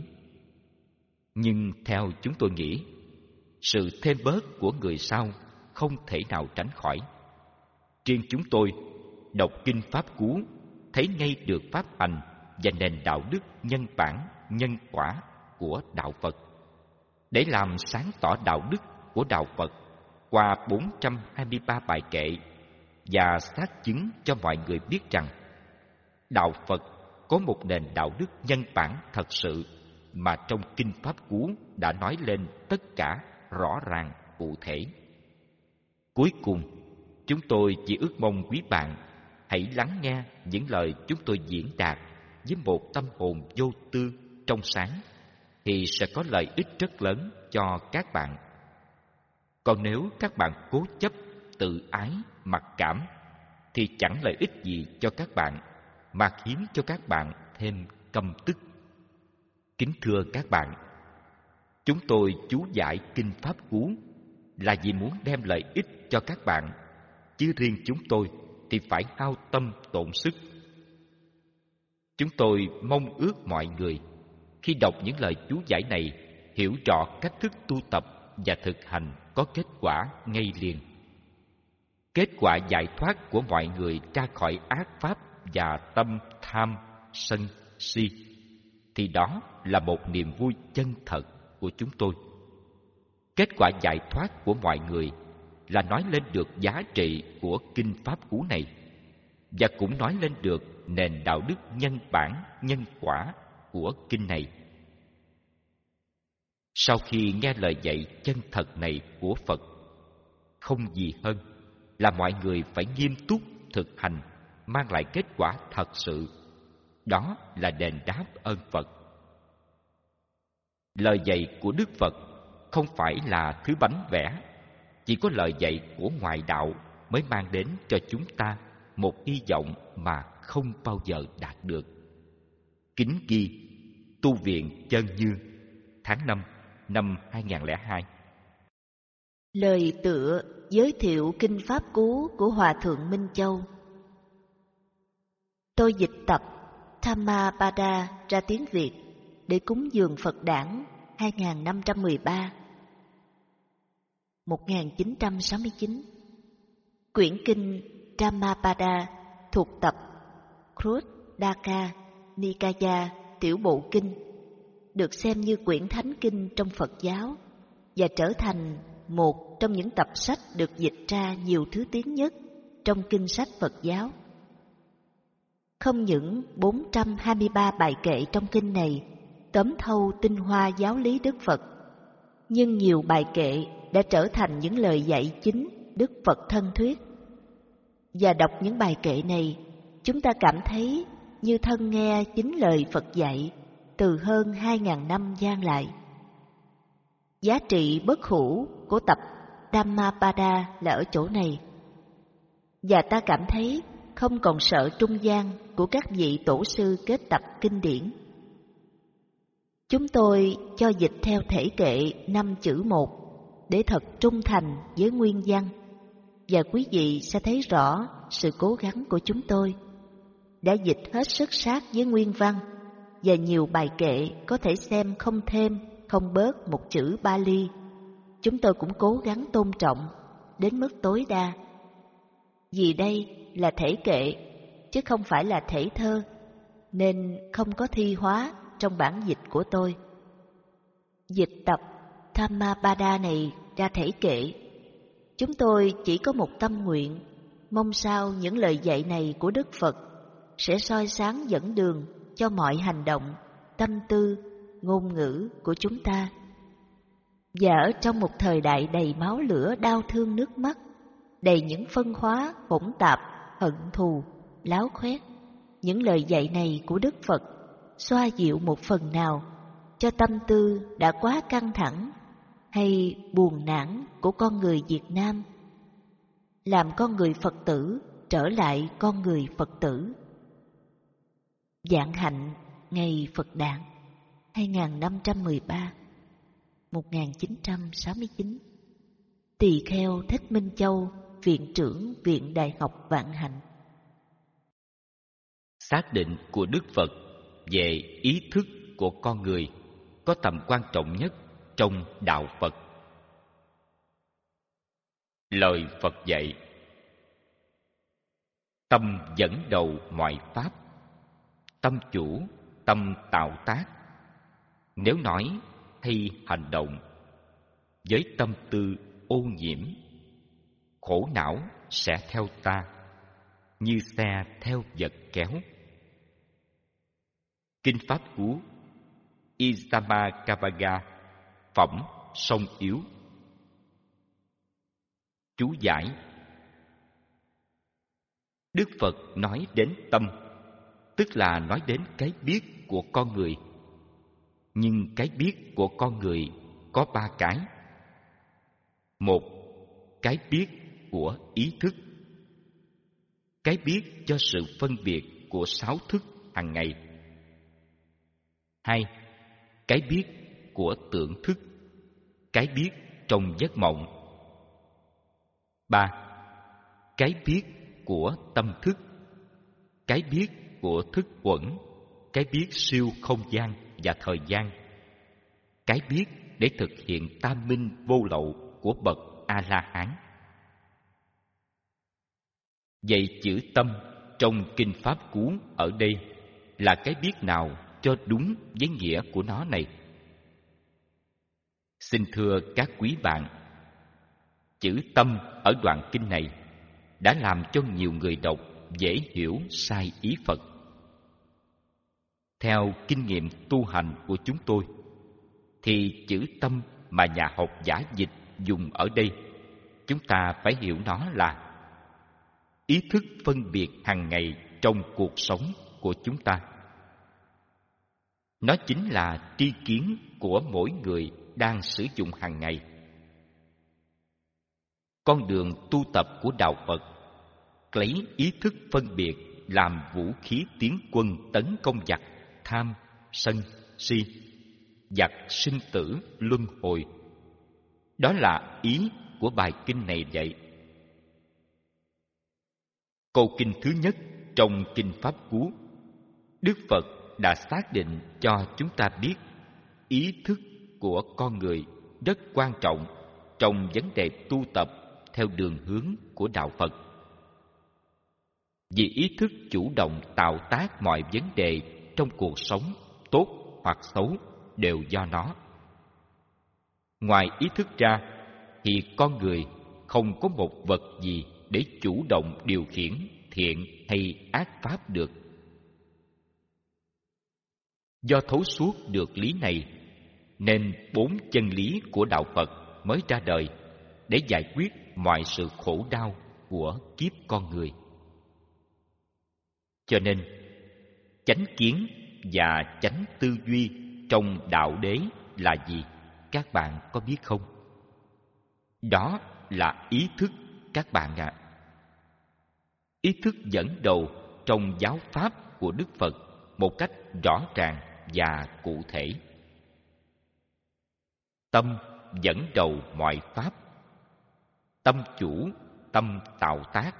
Speaker 1: Nhưng theo chúng tôi nghĩ, sự thêm bớt của người sau không thể nào tránh khỏi. Riêng chúng tôi đọc kinh Pháp Cú thấy ngay được pháp hành và nền đạo đức nhân bản, nhân quả của đạo Phật. Để làm sáng tỏ đạo đức của đạo Phật qua bốn trăm hai mươi ba bài kệ và xác chứng cho mọi người biết rằng đạo Phật có một nền đạo đức nhân bản thật sự mà trong kinh Pháp Cú đã nói lên tất cả rõ ràng cụ thể. Cuối cùng, chúng tôi chỉ ước mong quý bạn hãy lắng nghe những lời chúng tôi diễn đạt với một tâm hồn vô tư, trong sáng, thì sẽ có lợi ích rất lớn cho các bạn. Còn nếu các bạn cố chấp, tự ái, mặc cảm, thì chẳng lợi ích gì cho các bạn, mà khiến cho các bạn thêm căm tức. Kính thưa các bạn, chúng tôi chú giải kinh Pháp Cú là vì muốn đem lợi ích cho các bạn, chứ riêng chúng tôi thì phải hao tâm tổn sức. Chúng tôi mong ước mọi người khi đọc những lời chú giải này hiểu rõ cách thức tu tập và thực hành có kết quả ngay liền. Kết quả giải thoát của mọi người ra khỏi ác pháp và tâm tham, sân, si, thì đó là một niềm vui chân thật của chúng tôi. Kết quả giải thoát của mọi người là nói lên được giá trị của kinh Pháp Cú này, và cũng nói lên được nền đạo đức nhân bản, nhân quả của kinh này. Sau khi nghe lời dạy chân thật này của Phật, không gì hơn là mọi người phải nghiêm túc thực hành, mang lại kết quả thật sự. Đó là đền đáp ơn Phật. Lời dạy của Đức Phật không phải là thứ bánh vẽ, chỉ có lời dạy của ngoại đạo mới mang đến cho chúng ta một hy vọng mà không bao giờ đạt được. Kính ghi, Tu viện Chân Như, tháng năm năm hai nghìn lẻ hai.
Speaker 2: Lời tựa giới thiệu kinh Pháp Cú của Hòa Thượng Minh Châu. Tôi dịch tập Dhammapada ra tiếng Việt để cúng dường Phật đản hai nghìn năm trăm mười ba một nghìn chín trăm sáu mươi chín. Quyển kinh Dhammapada thuộc tập Khuddaka Nikaya Tiểu Bộ Kinh, được xem như quyển thánh kinh trong Phật giáo và trở thành một trong những tập sách được dịch ra nhiều thứ tiếng nhất trong kinh sách Phật giáo. Không những bốn trăm hai mươi ba bài kệ trong kinh này tóm thâu tinh hoa giáo lý Đức Phật, nhưng nhiều bài kệ đã trở thành những lời dạy chính Đức Phật thân thuyết. Và đọc những bài kệ này, chúng ta cảm thấy như thân nghe chính lời Phật dạy từ hơn hai nghìn năm gian lại. Giá trị bất hủ của tập Dhammapada là ở chỗ này. Và ta cảm thấy không còn sợ trung gian của các vị tổ sư kết tập kinh điển. Chúng tôi cho dịch theo thể kệ năm chữ một để thật trung thành với nguyên văn, và quý vị sẽ thấy rõ sự cố gắng của chúng tôi đã dịch hết sức sát với nguyên văn, và nhiều bài kệ có thể xem không thêm không bớt một chữ Pali. Chúng tôi cũng cố gắng tôn trọng đến mức tối đa, vì đây là thể kệ chứ không phải là thể thơ, nên không có thi hóa trong bản dịch của tôi. Dịch tập Dhammapada này ra thể kệ, chúng tôi chỉ có một tâm nguyện, mong sao những lời dạy này của Đức Phật sẽ soi sáng dẫn đường cho mọi hành động, tâm tư, ngôn ngữ của chúng ta. Và ở trong một thời đại đầy máu lửa, đau thương, nước mắt, đầy những phân hóa hỗn tạp, hận thù, láo khoét, những lời dạy này của Đức Phật xoa dịu một phần nào cho tâm tư đã quá căng thẳng hay buồn nản của con người Việt Nam, làm con người Phật tử trở lại con người Phật tử. Vạn hạnh ngày Phật đản hai nghìn năm trăm mười ba một nghìn chín trăm sáu mươi chín. Tỳ kheo Thích Minh Châu, Viện trưởng Viện Đại học Vạn Hạnh.
Speaker 1: Xác định của Đức Phật về ý thức của con người có tầm quan trọng nhất trong đạo Phật. Lời Phật dạy: tâm dẫn đầu mọi pháp, tâm chủ, tâm tạo tác. Nếu nói hay hành động với tâm tư ô nhiễm, khổ não sẽ theo ta như xe theo vật kéo. Kinh Pháp Cú Isammakavaga, phẩm sông yếu. Chú giải: Đức Phật nói đến tâm, tức là nói đến cái biết của con người. Nhưng cái biết của con người có ba cái. Một, cái biết của ý thức, cái biết cho sự phân biệt của sáu thức hàng ngày. Hai, cái biết của tưởng thức, cái biết trong giấc mộng. Ba, cái biết của tâm thức, cái biết của thức uẩn, cái biết siêu không gian và thời gian, cái biết để thực hiện tam minh vô lậu của bậc A-la-hán. Vậy chữ tâm trong Kinh Pháp Cú ở đây là cái biết nào cho đúng với nghĩa của nó này? Xin thưa các quý bạn, chữ tâm ở đoạn kinh này đã làm cho nhiều người đọc dễ hiểu sai ý Phật. Theo kinh nghiệm tu hành của chúng tôi, thì chữ tâm mà nhà học giả dịch dùng ở đây, chúng ta phải hiểu nó là ý thức phân biệt hàng ngày trong cuộc sống của chúng ta. Nó chính là tri kiến của mỗi người đang sử dụng hàng ngày. Con đường tu tập của đạo Phật lấy ý thức phân biệt làm vũ khí tiến quân tấn công giặc tham, sân si, giặc sinh tử luân hồi. Đó là ý của bài kinh này vậy. Câu kinh thứ nhất trong Kinh Pháp Cú, Đức Phật đã xác định cho chúng ta biết ý thức của con người rất quan trọng trong vấn đề tu tập theo đường hướng của Đạo Phật. Vì ý thức chủ động tạo tác mọi vấn đề trong cuộc sống, tốt hoặc xấu, đều do nó. Ngoài ý thức ra, thì con người không có một vật gì để chủ động điều khiển thiện hay ác pháp được. Do thấu suốt được lý này, nên bốn chân lý của Đạo Phật mới ra đời để giải quyết mọi sự khổ đau của kiếp con người. Cho nên, chánh kiến và chánh tư duy trong đạo đế là gì? Các bạn có biết không? Đó là ý thức các bạn ạ. À. Ý thức dẫn đầu trong giáo pháp của Đức Phật một cách rõ ràng và cụ thể. Tâm dẫn đầu mọi pháp. Tâm chủ, tâm tạo tác.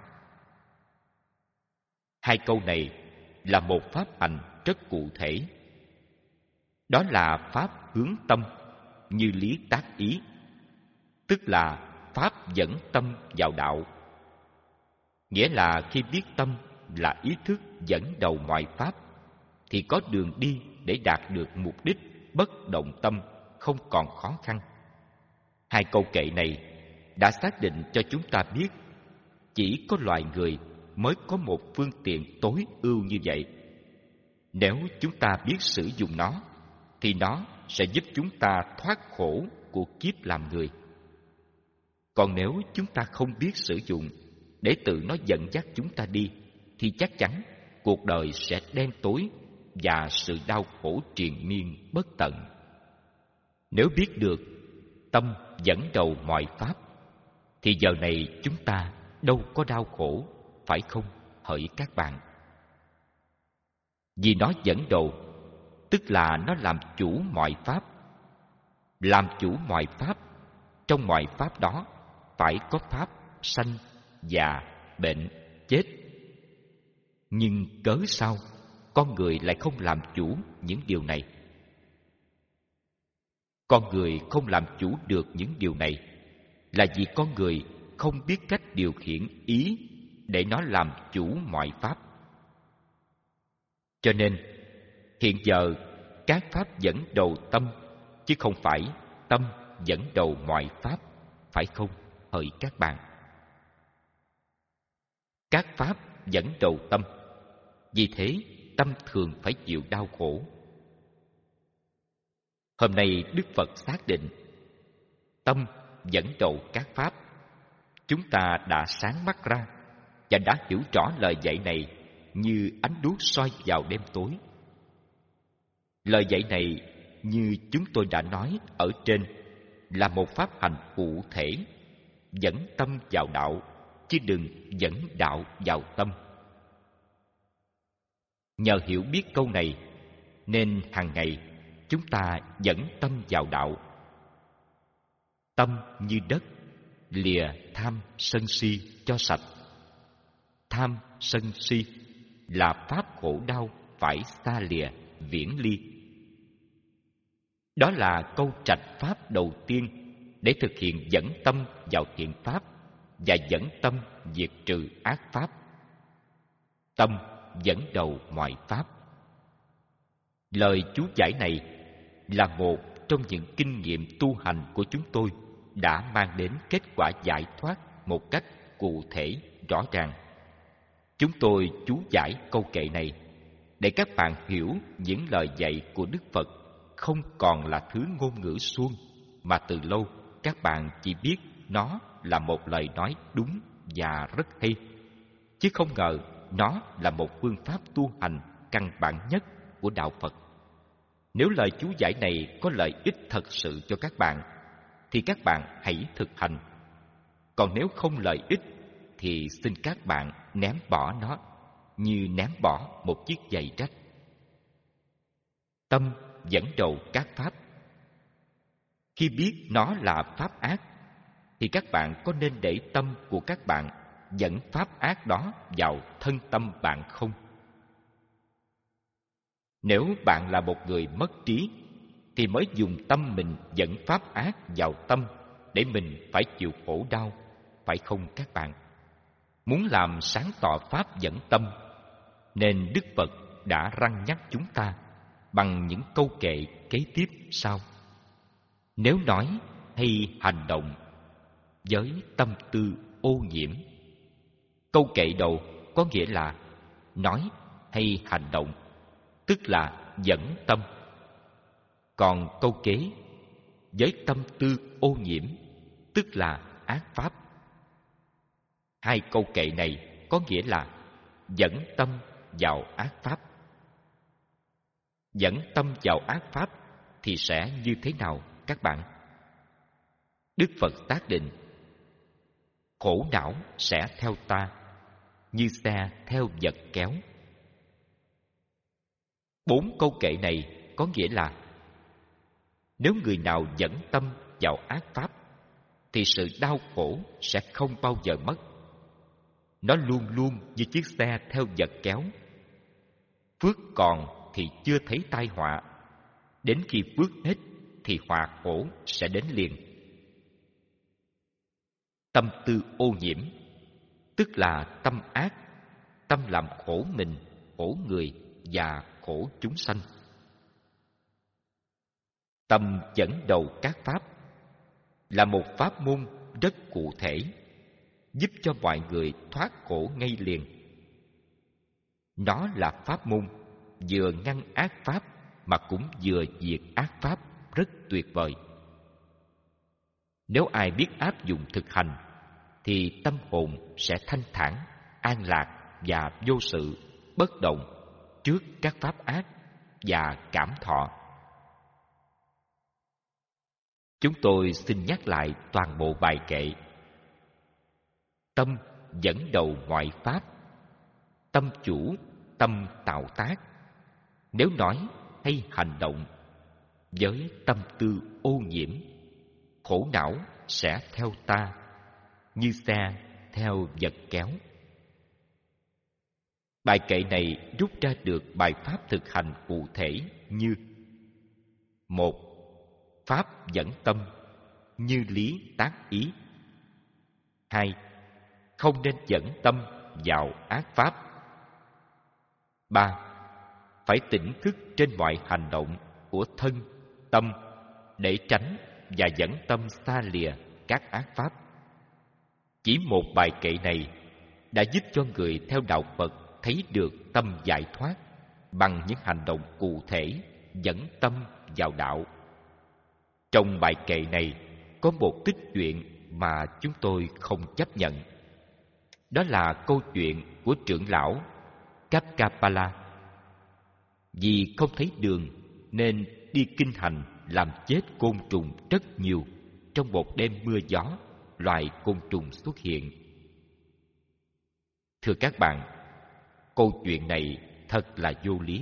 Speaker 1: Hai câu này là một pháp hành rất cụ thể. Đó là pháp hướng tâm như lý tác ý, tức là pháp dẫn tâm vào đạo. Nghĩa là khi biết tâm là ý thức dẫn đầu mọi pháp, thì có đường đi để đạt được mục đích bất động tâm không còn khó khăn. Hai câu kệ này đã xác định cho chúng ta biết chỉ có loài người mới có một phương tiện tối ưu như vậy. Nếu chúng ta biết sử dụng nó, thì nó sẽ giúp chúng ta thoát khổ của kiếp làm người. Còn nếu chúng ta không biết sử dụng để tự nó dẫn dắt chúng ta đi, thì chắc chắn cuộc đời sẽ đen tối và sự đau khổ triền miên bất tận. Nếu biết được tâm dẫn đầu mọi pháp, thì giờ này chúng ta đâu có đau khổ, phải không hỡi các bạn? Vì nó dẫn đầu, tức là nó làm chủ mọi pháp. Làm chủ mọi pháp, trong mọi pháp đó phải có pháp sanh, già, bệnh, chết. Nhưng cớ sao con người lại không làm chủ những điều này? Con người không làm chủ được những điều này là vì con người không biết cách điều khiển ý để nó làm chủ mọi pháp. Cho nên, hiện giờ các pháp dẫn đầu tâm, chứ không phải tâm dẫn đầu mọi pháp, phải không hỡi các bạn? Các pháp dẫn đầu tâm, vì thế tâm thường phải chịu đau khổ. Hôm nay Đức Phật xác định tâm dẫn đầu các pháp. Chúng ta đã sáng mắt ra và đã hiểu rõ lời dạy này như ánh đuốc soi vào đêm tối. Lời dạy này, như chúng tôi đã nói ở trên, là một pháp hành cụ thể, dẫn tâm vào đạo, chứ đừng dẫn đạo vào tâm. Nhờ hiểu biết câu này, nên hàng ngày chúng ta dẫn tâm vào đạo. Tâm như đất, lìa tham sân si cho sạch. Tham sân si là pháp khổ đau phải xa lìa, viễn ly. Đó là câu trạch pháp đầu tiên để thực hiện dẫn tâm vào thiện pháp và dẫn tâm diệt trừ ác pháp. Tâm dẫn đầu mọi pháp. Lời chú giải này là một trong những kinh nghiệm tu hành của chúng tôi đã mang đến kết quả giải thoát một cách cụ thể, rõ ràng. Chúng tôi chú giải câu kệ này để các bạn hiểu những lời dạy của Đức Phật không còn là thứ ngôn ngữ suông, mà từ lâu các bạn chỉ biết nó là một lời nói đúng và rất hay, chứ không ngờ nó là một phương pháp tu hành căn bản nhất của Đạo Phật. Nếu lời chú giải này có lợi ích thật sự cho các bạn, thì các bạn hãy thực hành. Còn nếu không lợi ích, thì xin các bạn ném bỏ nó như ném bỏ một chiếc giày rách. Tâm dẫn đầu các pháp. Khi biết nó là pháp ác, thì các bạn có nên để tâm của các bạn dẫn pháp ác đó vào thân tâm bạn không? Nếu bạn là một người mất trí, thì mới dùng tâm mình dẫn pháp ác vào tâm để mình phải chịu khổ đau, phải không các bạn? Muốn làm sáng tỏ pháp dẫn tâm, nên Đức Phật đã răn nhắc chúng ta bằng những câu kệ kế tiếp sau. Nếu nói hay hành động với tâm tư ô nhiễm. Câu kệ đầu có nghĩa là nói hay hành động, tức là dẫn tâm. Còn câu kế với tâm tư ô nhiễm, tức là ác pháp. Hai câu kệ này có nghĩa là dẫn tâm vào ác pháp. Dẫn tâm vào ác pháp thì sẽ như thế nào các bạn? Đức Phật xác định khổ não sẽ theo ta như xe theo vật kéo. Bốn câu kệ này có nghĩa là nếu người nào dẫn tâm vào ác pháp thì sự đau khổ sẽ không bao giờ mất. Nó luôn luôn như chiếc xe theo vật kéo. Phước còn thì chưa thấy tai họa, đến khi phước hết thì họa khổ sẽ đến liền. Tâm tư ô nhiễm, tức là tâm ác, tâm làm khổ mình, khổ người và khổ chúng sanh. Tâm dẫn đầu các pháp là một pháp môn rất cụ thể, giúp cho mọi người thoát khổ ngay liền. Nó là pháp môn vừa ngăn ác pháp mà cũng vừa diệt ác pháp, rất tuyệt vời. Nếu ai biết áp dụng thực hành thì tâm hồn sẽ thanh thản, an lạc và vô sự, bất động trước các pháp ác và cảm thọ. Chúng tôi xin nhắc lại toàn bộ bài kệ. Tâm dẫn đầu mọi pháp, tâm chủ, tâm tạo tác. Nếu nói hay hành động với tâm tư ô nhiễm, khổ não sẽ theo ta như xe theo vật kéo. Bài kệ này rút ra được bài pháp thực hành cụ thể như: một. Pháp dẫn tâm như lý tác ý. Hai. Không nên dẫn tâm vào ác pháp. Ba. Phải tỉnh thức trên mọi hành động của thân, tâm để tránh và dẫn tâm xa lìa các ác pháp. Chỉ một bài kệ này đã giúp cho người theo đạo Phật thấy được tâm giải thoát bằng những hành động cụ thể dẫn tâm vào đạo. Trong bài kệ này có một tích chuyện mà chúng tôi không chấp nhận. Đó là câu chuyện của trưởng lão Kapkapala. Vì không thấy đường nên đi kinh hành làm chết côn trùng rất nhiều. Trong một đêm mưa gió, loài côn trùng xuất hiện. Thưa các bạn, câu chuyện này thật là vô lý.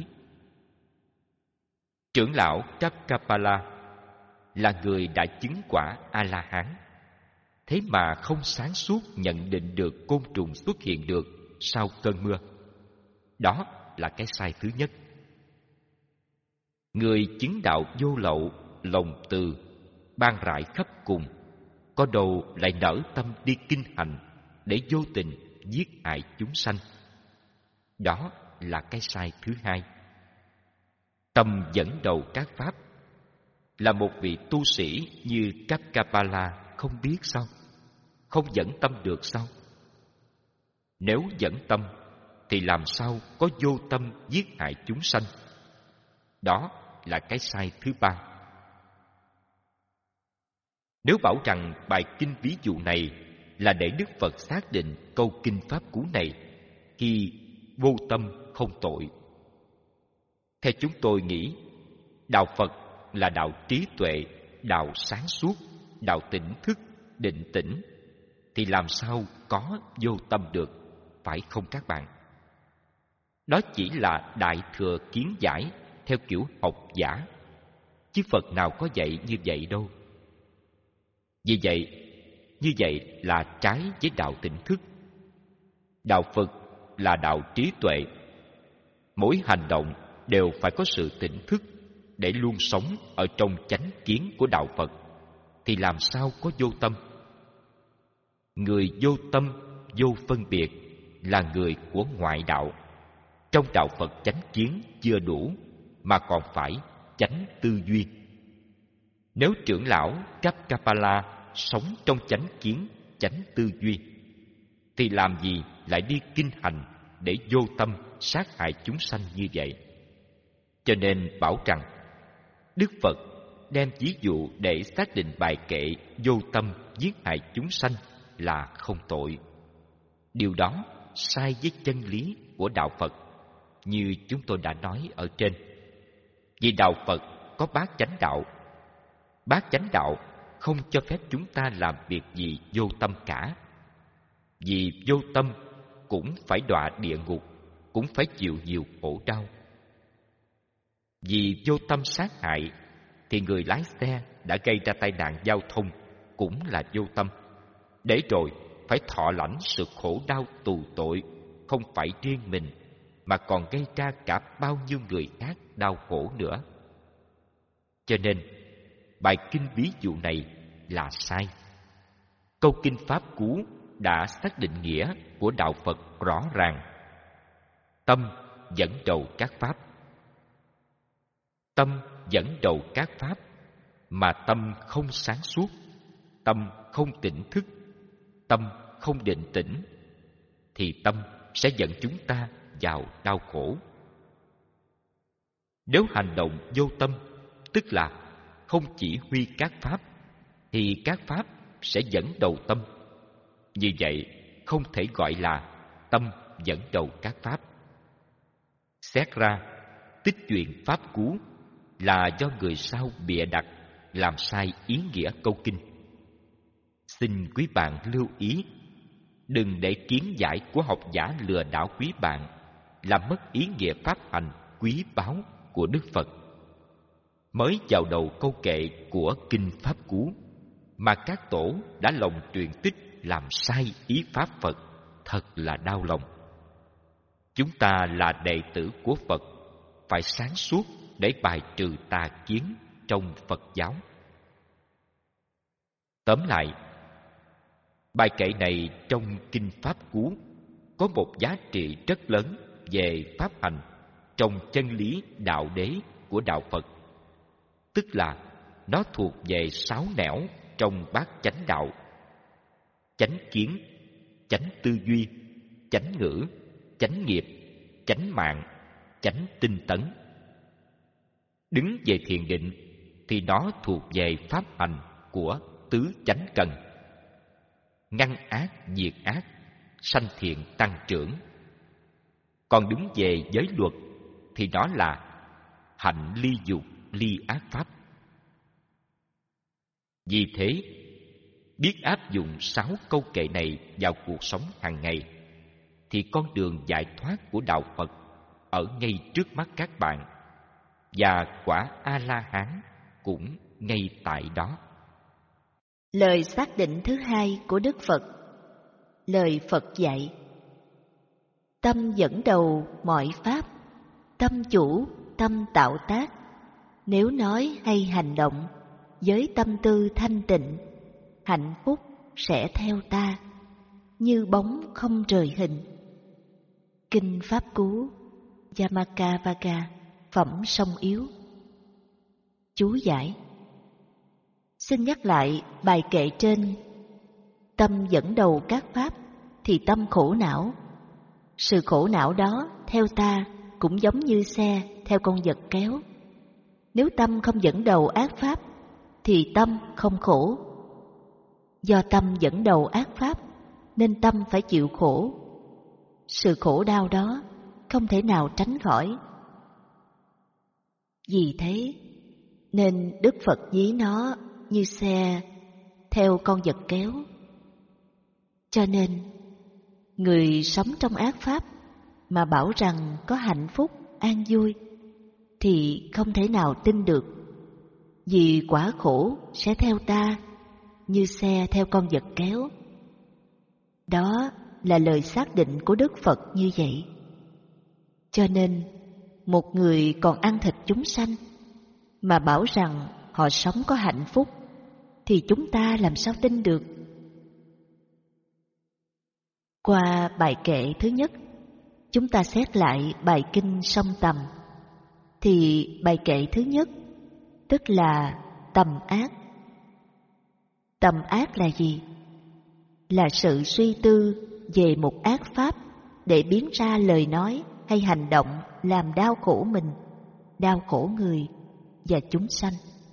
Speaker 1: Trưởng lão Kapkapala là người đã chứng quả A-la-hán, thế mà không sáng suốt nhận định được côn trùng xuất hiện được sau cơn mưa. Đó là cái sai thứ nhất. Người chứng đạo vô lậu, lòng từ, ban rải khắp cùng, có đâu lại nở tâm đi kinh hành để vô tình giết hại chúng sanh. Đó là cái sai thứ hai. Tâm dẫn đầu các pháp là một vị tu sĩ như Kapkapala không biết sao? Không dẫn tâm được sao? Nếu dẫn tâm thì làm sao có vô tâm giết hại chúng sanh? Đó là cái sai thứ ba. Nếu bảo rằng bài kinh ví dụ này là để Đức Phật xác định câu kinh pháp cú này khi vô tâm không tội, theo chúng tôi nghĩ, đạo Phật là đạo trí tuệ, đạo sáng suốt, đạo tỉnh thức, định tĩnh, thì làm sao có vô tâm được, phải không các bạn? Đó chỉ là đại thừa kiến giải theo kiểu học giả chứ Phật nào có dạy như vậy đâu. Vì vậy, như vậy là trái với đạo tỉnh thức. Đạo Phật là đạo trí tuệ. Mỗi hành động đều phải có sự tỉnh thức để luôn sống ở trong chánh kiến của đạo Phật, thì làm sao có vô tâm? Người vô tâm, vô phân biệt là người của ngoại đạo. Trong đạo Phật chánh kiến chưa đủ, mà còn phải chánh tư duy. Nếu trưởng lão Kapkapala sống trong chánh kiến, chánh tư duy, thì làm gì lại đi kinh hành để vô tâm sát hại chúng sanh như vậy? Cho nên bảo rằng Đức Phật đem ví dụ để xác định bài kệ vô tâm giết hại chúng sanh là không tội. Điều đó sai với chân lý của đạo Phật, như chúng tôi đã nói ở trên. Vì đạo Phật có bát chánh đạo. Bát chánh đạo không cho phép chúng ta làm việc gì vô tâm cả. Vì vô tâm cũng phải đọa địa ngục, cũng phải chịu nhiều khổ đau. Vì vô tâm sát hại thì người lái xe đã gây ra tai nạn giao thông cũng là vô tâm, để rồi phải thọ lãnh sự khổ đau tù tội, không phải riêng mình mà còn gây ra cả bao nhiêu người khác đau khổ nữa. Cho nên bài kinh ví dụ này là sai. Câu kinh Pháp Cú đã xác định nghĩa của đạo Phật rõ ràng. Tâm dẫn đầu các pháp. Tâm dẫn đầu các pháp, mà tâm không sáng suốt, tâm không tỉnh thức, tâm không định tĩnh, thì tâm sẽ dẫn chúng ta vào đau khổ. Nếu hành động vô tâm, tức là không chỉ huy các pháp, thì các pháp sẽ dẫn đầu tâm. Như vậy không thể gọi là tâm dẫn đầu các pháp. Xét ra, tích truyện Pháp Cú là do người sau bịa đặt, làm sai ý nghĩa câu kinh. Xin quý bạn lưu ý, đừng để kiến giải của học giả lừa đảo quý bạn, làm mất ý nghĩa pháp hành quý báu của Đức Phật. Mới vào đầu câu kệ của kinh Pháp Cú mà các tổ đã lòng truyền tích làm sai ý pháp Phật, thật là đau lòng. Chúng ta là đệ tử của Phật, phải sáng suốt để bài trừ tà kiến trong Phật giáo. Tóm lại, bài kệ này trong kinh Pháp Cú có một giá trị rất lớn về pháp hành trong chân lý đạo đế của đạo Phật, tức là nó thuộc về sáu nẻo trong bát chánh đạo: chánh kiến, chánh tư duy, chánh ngữ, chánh nghiệp, chánh mạng, chánh tinh tấn. Đứng về thiền định thì nó thuộc về pháp hành của tứ chánh cần: ngăn ác diệt ác, sanh thiện tăng trưởng. Còn đứng về giới luật thì nó là hạnh ly dục ly ác pháp. Vì thế, biết áp dụng sáu câu kệ này vào cuộc sống hàng ngày, thì con đường giải thoát của đạo Phật ở ngay trước mắt các bạn, và quả A-la-hán cũng ngay tại đó.
Speaker 2: Lời xác định thứ hai của Đức Phật. Lời Phật dạy: tâm dẫn đầu mọi pháp, tâm chủ, tâm tạo tác. Nếu nói hay hành động, với tâm tư thanh tịnh, hạnh phúc sẽ theo ta, như bóng không rời hình. Kinh Pháp Cú, Yamakavaga, phẩm song yếu. Chú giải: xin nhắc lại bài kệ trên. Tâm dẫn đầu các pháp thì tâm khổ não. Sự khổ não đó theo ta cũng giống như xe theo con vật kéo. Nếu tâm không dẫn đầu ác pháp thì tâm không khổ. Do tâm dẫn đầu ác pháp nên tâm phải chịu khổ. Sự khổ đau đó không thể nào tránh khỏi. Vì thế nên Đức Phật ví nó như xe theo con vật kéo. Cho nên người sống trong ác pháp mà bảo rằng có hạnh phúc, an vui thì không thể nào tin được. vì quả khổ sẽ theo ta như xe theo con vật kéo. Đó là lời xác định của Đức Phật như vậy. Cho nên, một người còn ăn thịt chúng sanh mà bảo rằng họ sống có hạnh phúc, thì chúng ta làm sao tin được? Qua bài kệ thứ nhất, chúng ta xét lại bài kinh Song Tầm. Thì bài kệ thứ nhất, tức là tầm ác. Tầm ác là gì? Là sự suy tư về một ác pháp để biến ra lời nói hay hành động làm đau khổ mình, đau khổ người và chúng sanh.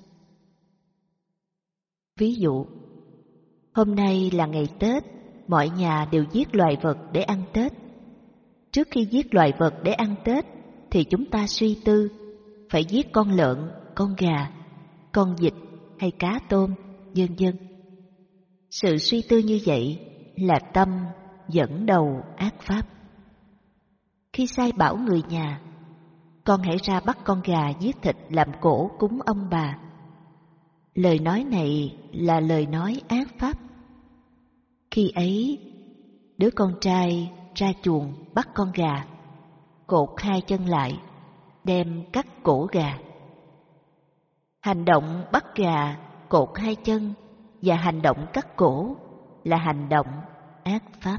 Speaker 2: Ví dụ, hôm nay là ngày Tết, mọi nhà đều giết loài vật để ăn Tết. Trước khi giết loài vật để ăn Tết thì chúng ta suy tư phải giết con lợn, con gà, con vịt hay cá tôm, vân vân. Sự suy tư như vậy là tâm dẫn đầu ác pháp. Khi sai bảo người nhà, con hãy ra bắt con gà giết thịt làm cỗ cúng ông bà. Lời nói này là lời nói ác pháp. Khi ấy, đứa con trai ra chuồng bắt con gà, cột hai chân lại, đem cắt cổ gà. Hành động bắt gà, cột hai chân và hành động cắt cổ là hành động ác pháp.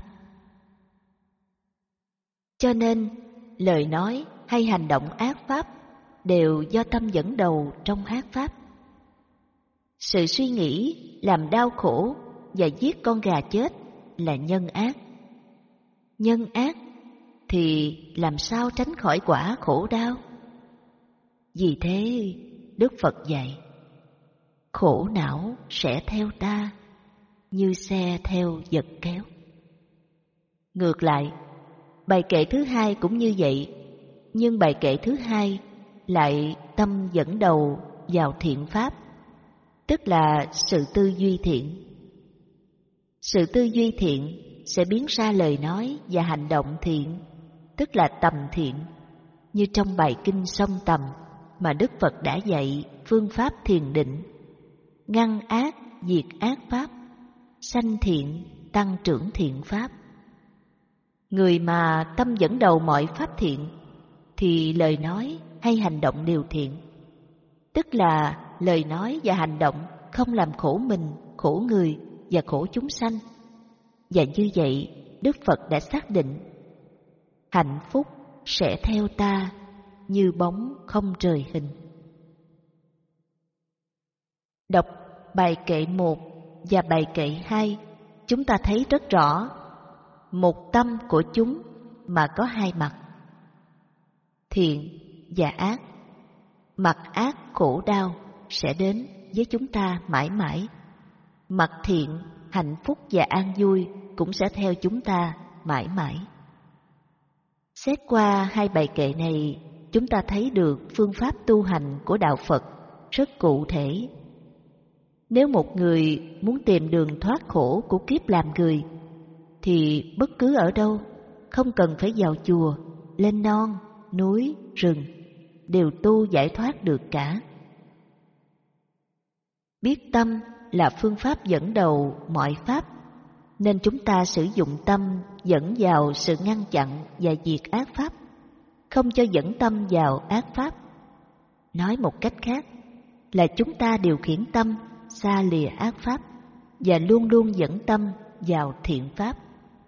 Speaker 2: Cho nên, lời nói hay hành động ác pháp đều do tâm dẫn đầu trong ác pháp. Sự suy nghĩ làm đau khổ và giết con gà chết là nhân ác. Nhân ác thì làm sao tránh khỏi quả khổ đau? Vì thế, Đức Phật dạy, khổ não sẽ theo ta như xe theo vật kéo. Ngược lại, bài kệ thứ hai cũng như vậy, nhưng bài kệ thứ hai lại tâm dẫn đầu vào thiện pháp, tức là sự tư duy thiện. Sự tư duy thiện sẽ biến ra lời nói và hành động thiện, tức là tầm thiện, như trong bài kinh Song Tầm mà Đức Phật đã dạy phương pháp thiền định, ngăn ác, diệt ác pháp, sanh thiện, tăng trưởng thiện pháp. Người mà tâm dẫn đầu mọi pháp thiện thì lời nói hay hành động đều thiện, tức là lời nói và hành động không làm khổ mình, khổ người và khổ chúng sanh. Và như vậy, Đức Phật đã xác định hạnh phúc sẽ theo ta như bóng không rời hình. Đọc bài kệ một và bài kệ hai, chúng ta thấy rất rõ một tâm của chúng mà có hai mặt, thiện và ác. Mặt ác khổ đau sẽ đến với chúng ta mãi mãi. Mặt thiện, hạnh phúc và an vui cũng sẽ theo chúng ta mãi mãi. Xét qua hai bài kệ này, chúng ta thấy được phương pháp tu hành của Đạo Phật rất cụ thể. Nếu một người muốn tìm đường thoát khổ của kiếp làm người, thì bất cứ ở đâu, không cần phải vào chùa, lên non, núi, rừng, đều tu giải thoát được cả. Biết tâm là phương pháp dẫn đầu mọi pháp, nên chúng ta sử dụng tâm dẫn vào sự ngăn chặn và diệt ác pháp, không cho dẫn tâm vào ác pháp. Nói một cách khác là chúng ta điều khiển tâm xa lìa ác pháp và luôn luôn dẫn tâm vào thiện pháp.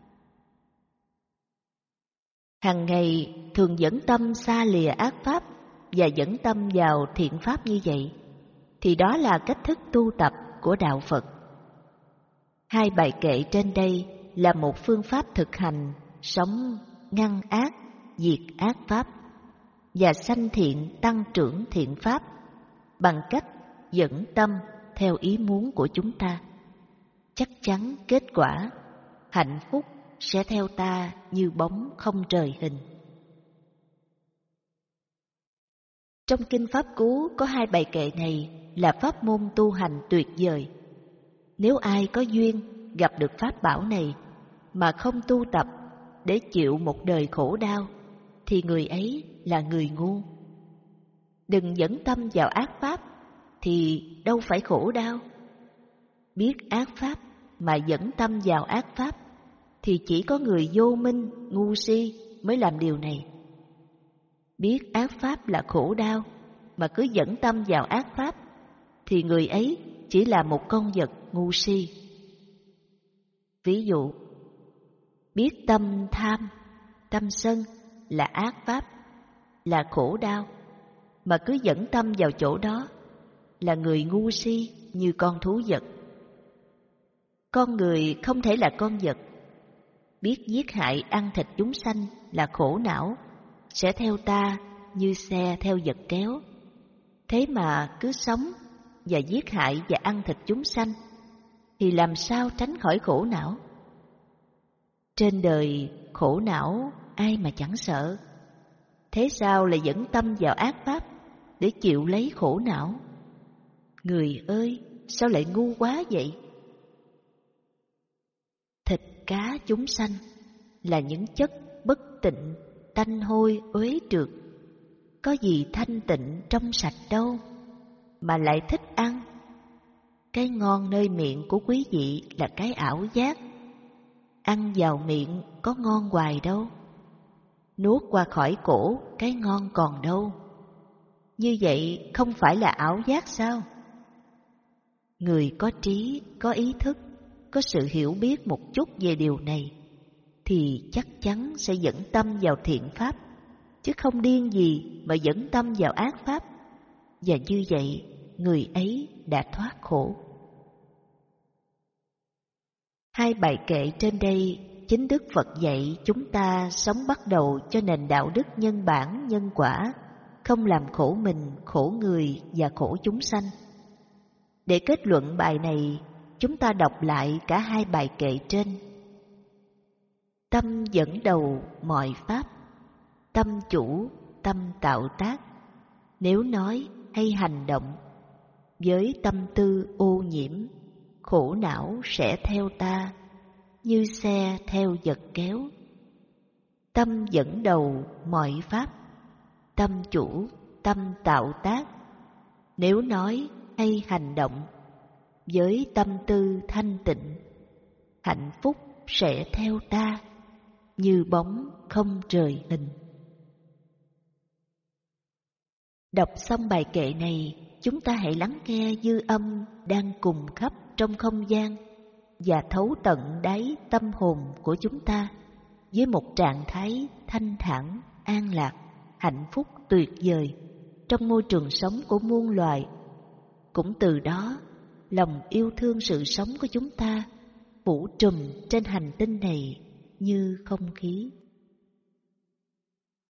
Speaker 2: Hằng ngày thường dẫn tâm xa lìa ác pháp và dẫn tâm vào thiện pháp như vậy, thì đó là cách thức tu tập của Đạo Phật. Hai bài kệ trên đây là một phương pháp thực hành sống ngăn ác, diệt ác pháp và sanh thiện, tăng trưởng thiện pháp bằng cách dẫn tâm theo ý muốn của chúng ta. Chắc chắn kết quả hạnh phúc sẽ theo ta như bóng không rời hình. Trong Kinh Pháp Cú có hai bài kệ này là pháp môn tu hành tuyệt vời. Nếu ai có duyên gặp được pháp bảo này mà không tu tập để chịu một đời khổ đau, thì người ấy là người ngu. Đừng dẫn tâm vào ác pháp thì đâu phải khổ đau. Biết ác pháp mà dẫn tâm vào ác pháp thì chỉ có người vô minh, ngu si mới làm điều này. Biết ác pháp là khổ đau mà cứ dẫn tâm vào ác pháp thì người ấy chỉ là một con vật ngu si. Ví dụ, biết tâm tham, tâm sân là ác pháp, là khổ đau mà cứ dẫn tâm vào chỗ đó là người ngu si như con thú vật. Con người không thể là con vật. Biết giết hại ăn thịt chúng sanh là khổ não, sẽ theo ta như xe theo vật kéo. Thế mà cứ sống và giết hại và ăn thịt chúng sanh thì làm sao tránh khỏi khổ não? Trên đời khổ não ai mà chẳng sợ. Thế sao lại dẫn tâm vào ác pháp để chịu lấy khổ não? Người ơi, sao lại ngu quá vậy? Thịt cá chúng sanh là những chất bất tịnh, tanh hôi, uế trượt. Có gì thanh tịnh trong sạch đâu mà lại thích ăn. Cái ngon nơi miệng của quý vị là cái ảo giác. Ăn vào miệng có ngon hoài đâu. Nuốt qua khỏi cổ cái ngon còn đâu. Như vậy không phải là ảo giác sao? Người có trí, có ý thức, có sự hiểu biết một chút về điều này thì chắc chắn sẽ dẫn tâm vào thiện pháp, chứ không điên gì mà dẫn tâm vào ác pháp. Và như vậy người ấy đã thoát khổ. Hai bài kệ trên đây chính Đức Phật dạy chúng ta sống bắt đầu cho nền đạo đức nhân bản nhân quả, không làm khổ mình, khổ người và khổ chúng sanh. Để kết luận bài này, chúng ta đọc lại cả hai bài kệ trên. Tâm dẫn đầu mọi pháp, tâm chủ, tâm tạo tác. Nếu nói hay hành động, với tâm tư ô nhiễm, khổ não sẽ theo ta, như xe theo vật kéo. Tâm dẫn đầu mọi pháp, tâm chủ, tâm tạo tác. Nếu nói hay hành động, với tâm tư thanh tịnh, hạnh phúc sẽ theo ta, như bóng không rời hình. Đọc xong bài kệ này, chúng ta hãy lắng nghe dư âm đang cùng khắp trong không gian và thấu tận đáy tâm hồn của chúng ta với một trạng thái thanh thản, an lạc, hạnh phúc tuyệt vời trong môi trường sống của muôn loài. Cũng từ đó, lòng yêu thương sự sống của chúng ta phủ trùm trên hành tinh này như không khí.